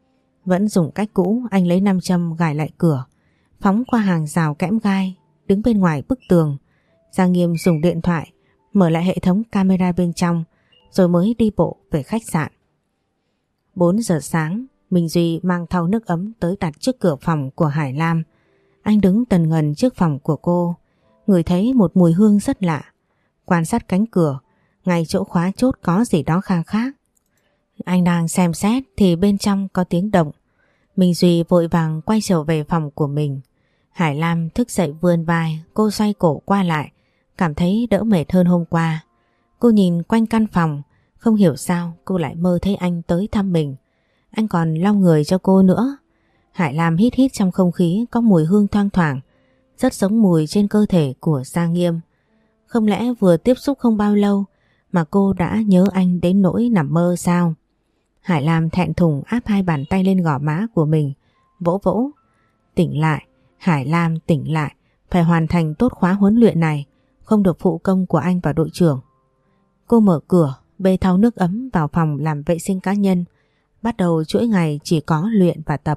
Speaker 1: Vẫn dùng cách cũ, anh lấy nam châm gài lại cửa, phóng qua hàng rào kẽm gai, đứng bên ngoài bức tường. Giang Nghiêm dùng điện thoại mở lại hệ thống camera bên trong, rồi mới đi bộ về khách sạn. bốn giờ sáng, Minh Duy mang thau nước ấm tới đặt trước cửa phòng của Hải Lam. Anh đứng tần ngần trước phòng của cô, ngửi thấy một mùi hương rất lạ. Quan sát cánh cửa, ngay chỗ khóa chốt có gì đó khang khác. Anh đang xem xét thì bên trong có tiếng động. Minh Duy vội vàng quay trở về phòng của mình. Hải Lam thức dậy vươn vai, cô xoay cổ qua lại, cảm thấy đỡ mệt hơn hôm qua. Cô nhìn quanh căn phòng, Không hiểu sao cô lại mơ thấy anh tới thăm mình. Anh còn lau người cho cô nữa. Hải Lam hít hít trong không khí có mùi hương thoang thoảng, rất giống mùi trên cơ thể của Giang Nghiêm. Không lẽ vừa tiếp xúc không bao lâu mà cô đã nhớ anh đến nỗi nằm mơ sao? Hải Lam thẹn thùng áp hai bàn tay lên gò má của mình, vỗ vỗ. Tỉnh lại, Hải Lam tỉnh lại, phải hoàn thành tốt khóa huấn luyện này, không được phụ công của anh và đội trưởng. Cô mở cửa, bê thau nước ấm vào phòng làm vệ sinh cá nhân, bắt đầu chuỗi ngày chỉ có luyện và tập.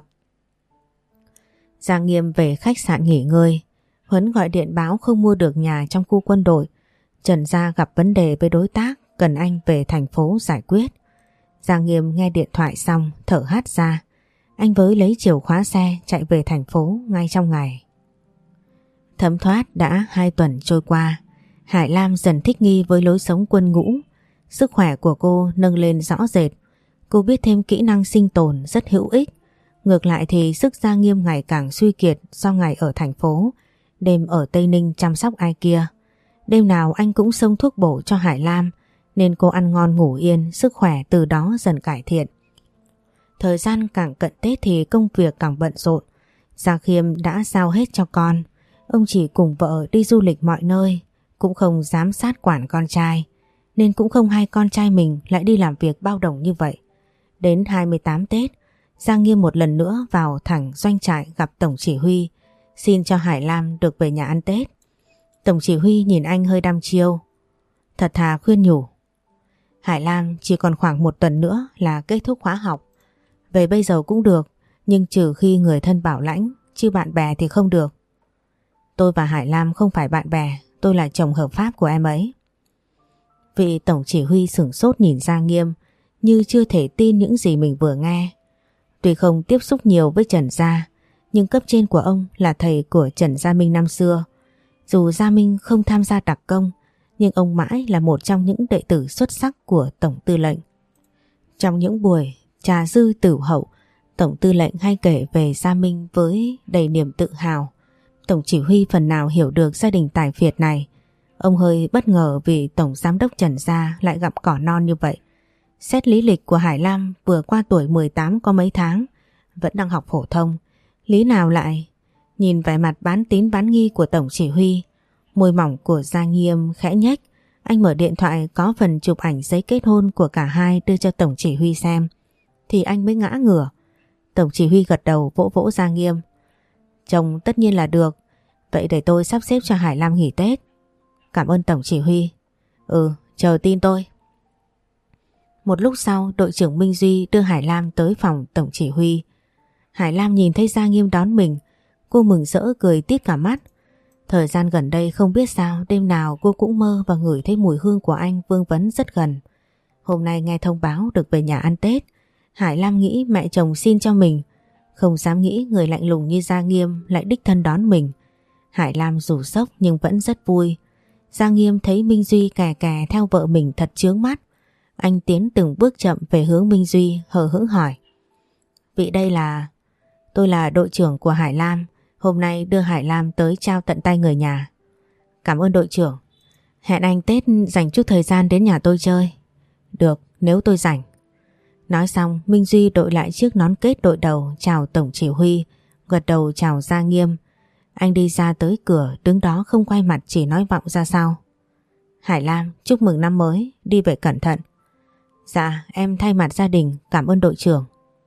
Speaker 1: Giang Nghiêm về khách sạn nghỉ ngơi. Huấn gọi điện báo không mua được nhà trong khu quân đội. Trần Gia gặp vấn đề với đối tác, cần anh về thành phố giải quyết. Giang Nghiêm nghe điện thoại xong thở hắt ra. Anh với lấy chìa khóa xe chạy về thành phố ngay trong ngày. Thấm thoát đã hai tuần trôi qua. Hải Lam dần thích nghi với lối sống quân ngũ. Sức khỏe của cô nâng lên rõ rệt. Cô biết thêm kỹ năng sinh tồn rất hữu ích. Ngược lại thì sức Giang Nghiêm ngày càng suy kiệt do ngày ở thành phố, đêm ở Tây Ninh chăm sóc ai kia. Đêm nào anh cũng xông thuốc bổ cho Hải Lam, nên cô ăn ngon ngủ yên, sức khỏe từ đó dần cải thiện. Thời gian càng cận Tết thì công việc càng bận rộn. Giang Khiêm đã giao hết cho con. Ông chỉ cùng vợ đi du lịch mọi nơi, cũng không giám sát quản con trai, nên cũng không hay con trai mình lại đi làm việc bao đồng như vậy. Đến hai mươi tám Tết, Giang Nghiêm một lần nữa vào thẳng doanh trại gặp Tổng Chỉ Huy, xin cho Hải Lam được về nhà ăn Tết. Tổng Chỉ Huy nhìn anh hơi đăm chiêu, thật thà khuyên nhủ. Hải Lam chỉ còn khoảng một tuần nữa là kết thúc khóa học. Về bây giờ cũng được, nhưng trừ khi người thân bảo lãnh, chứ bạn bè thì không được. Tôi và Hải Lam không phải bạn bè, tôi là chồng hợp pháp của em ấy. Vị Tổng Chỉ Huy sửng sốt nhìn Giang Nghiêm như chưa thể tin những gì mình vừa nghe. Tuy không tiếp xúc nhiều với Trần Gia, nhưng cấp trên của ông là thầy của Trần Gia Minh năm xưa. Dù Gia Minh không tham gia đặc công, nhưng ông mãi là một trong những đệ tử xuất sắc của Tổng Tư lệnh. Trong những buổi trà dư tửu hậu, Tổng Tư lệnh hay kể về Gia Minh với đầy niềm tự hào. Tổng Chỉ Huy phần nào hiểu được gia đình tài phiệt này. Ông hơi bất ngờ vì Tổng Giám đốc Trần Gia lại gặm cỏ non như vậy. Xét lý lịch của Hải Lam vừa qua tuổi mười tám có mấy tháng, vẫn đang học phổ thông. Lý nào lại? Nhìn vẻ mặt bán tín bán nghi của Tổng Chỉ Huy, môi mỏng của Giang Nghiêm khẽ nhếch. Anh mở điện thoại có phần chụp ảnh giấy kết hôn của cả hai đưa cho Tổng Chỉ Huy xem, thì anh mới ngã ngửa. Tổng Chỉ Huy gật đầu vỗ vỗ Giang Nghiêm. Chồng tất nhiên là được, vậy để tôi sắp xếp cho Hải Lam nghỉ Tết. Cảm ơn Tổng Chỉ Huy. Ừ, chờ tin tôi. Một lúc sau, đội trưởng Minh Duy đưa Hải Lam tới phòng Tổng Chỉ Huy. Hải Lam nhìn thấy Giang Nghiêm đón mình, cô mừng rỡ cười tít cả mắt. Thời gian gần đây không biết sao đêm nào cô cũng mơ và ngửi thấy mùi hương của anh vương vấn rất gần. Hôm nay nghe thông báo được về nhà ăn Tết, Hải Lam nghĩ mẹ chồng xin cho mình, không dám nghĩ người lạnh lùng như Giang Nghiêm lại đích thân đón mình. Hải Lam dù sốc nhưng vẫn rất vui. Giang Nghiêm thấy Minh Duy kè kè theo vợ mình thật chướng mắt. Anh tiến từng bước chậm về hướng Minh Duy, hờ hững hỏi. Vị đây là... Tôi là đội trưởng của Hải Lam, hôm nay đưa Hải Lam tới trao tận tay người nhà. Cảm ơn đội trưởng. Hẹn anh Tết dành chút thời gian đến nhà tôi chơi. Được, nếu tôi rảnh. Nói xong, Minh Duy đội lại chiếc nón kết đội đầu chào Tổng Chỉ Huy, gật đầu chào Giang Nghiêm. Anh đi ra tới cửa, đứng đó không quay mặt chỉ nói vọng ra sau. Hải Lam, chúc mừng năm mới, đi về cẩn thận. Dạ, em thay mặt gia đình cảm ơn đội trưởng.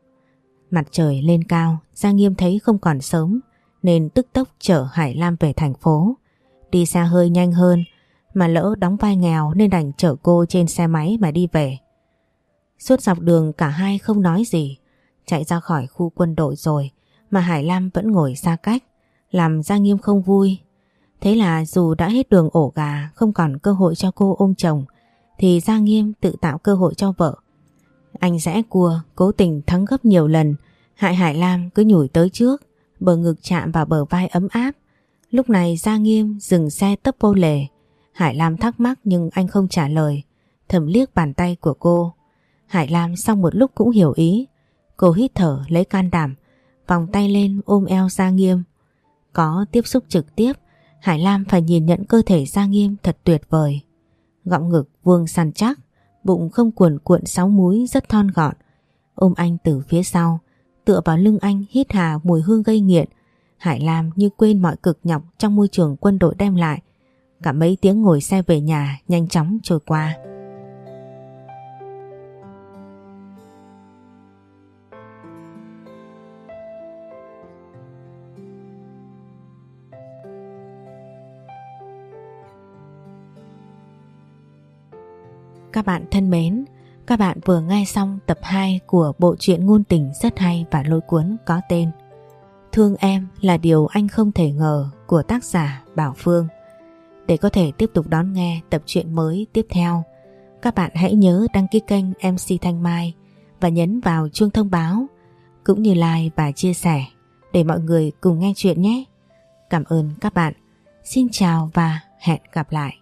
Speaker 1: Mặt trời lên cao, Giang Nghiêm thấy không còn sớm nên tức tốc chở Hải Lam về thành phố. Đi xa hơi nhanh hơn, mà lỡ đóng vai nghèo nên đành chở cô trên xe máy mà đi về. Suốt dọc đường cả hai không nói gì. Chạy ra khỏi khu quân đội rồi mà Hải Lam vẫn ngồi xa cách, làm Giang Nghiêm không vui. Thế là dù đã hết đường ổ gà, không còn cơ hội cho cô ôm chồng, thì Giang Nghiêm tự tạo cơ hội cho vợ. Anh rẽ cua, cố tình thắng gấp nhiều lần, hại Hải Lam cứ nhủi tới trước, bờ ngực chạm vào bờ vai ấm áp. Lúc này Giang Nghiêm dừng xe tấp vô lề. Hải Lam thắc mắc nhưng anh không trả lời, thầm liếc bàn tay của cô. Hải Lam sau một lúc cũng hiểu ý. Cô hít thở lấy can đảm, vòng tay lên ôm eo Giang Nghiêm. Có tiếp xúc trực tiếp, Hải Lam phải nhìn nhận cơ thể Giang Nghiêm thật tuyệt vời. Gọng ngực vuông săn chắc, bụng không cuồn cuộn sáu múi rất thon gọn. Ôm anh từ phía sau, tựa vào lưng anh hít hà mùi hương gây nghiện. Hải Lam như quên mọi cực nhọc trong môi trường quân đội đem lại. Cả mấy tiếng ngồi xe về nhà nhanh chóng trôi qua. Các bạn thân mến, các bạn vừa nghe xong tập hai của bộ truyện ngôn tình rất hay và lôi cuốn có tên Thương Em Là Điều Anh Không Thể Ngờ của tác giả Bảo Phương. Để có thể tiếp tục đón nghe tập truyện mới tiếp theo, các bạn hãy nhớ đăng ký kênh em xê Thanh Mai và nhấn vào chuông thông báo, cũng như like và chia sẻ để mọi người cùng nghe chuyện nhé. Cảm ơn các bạn. Xin chào và hẹn gặp lại.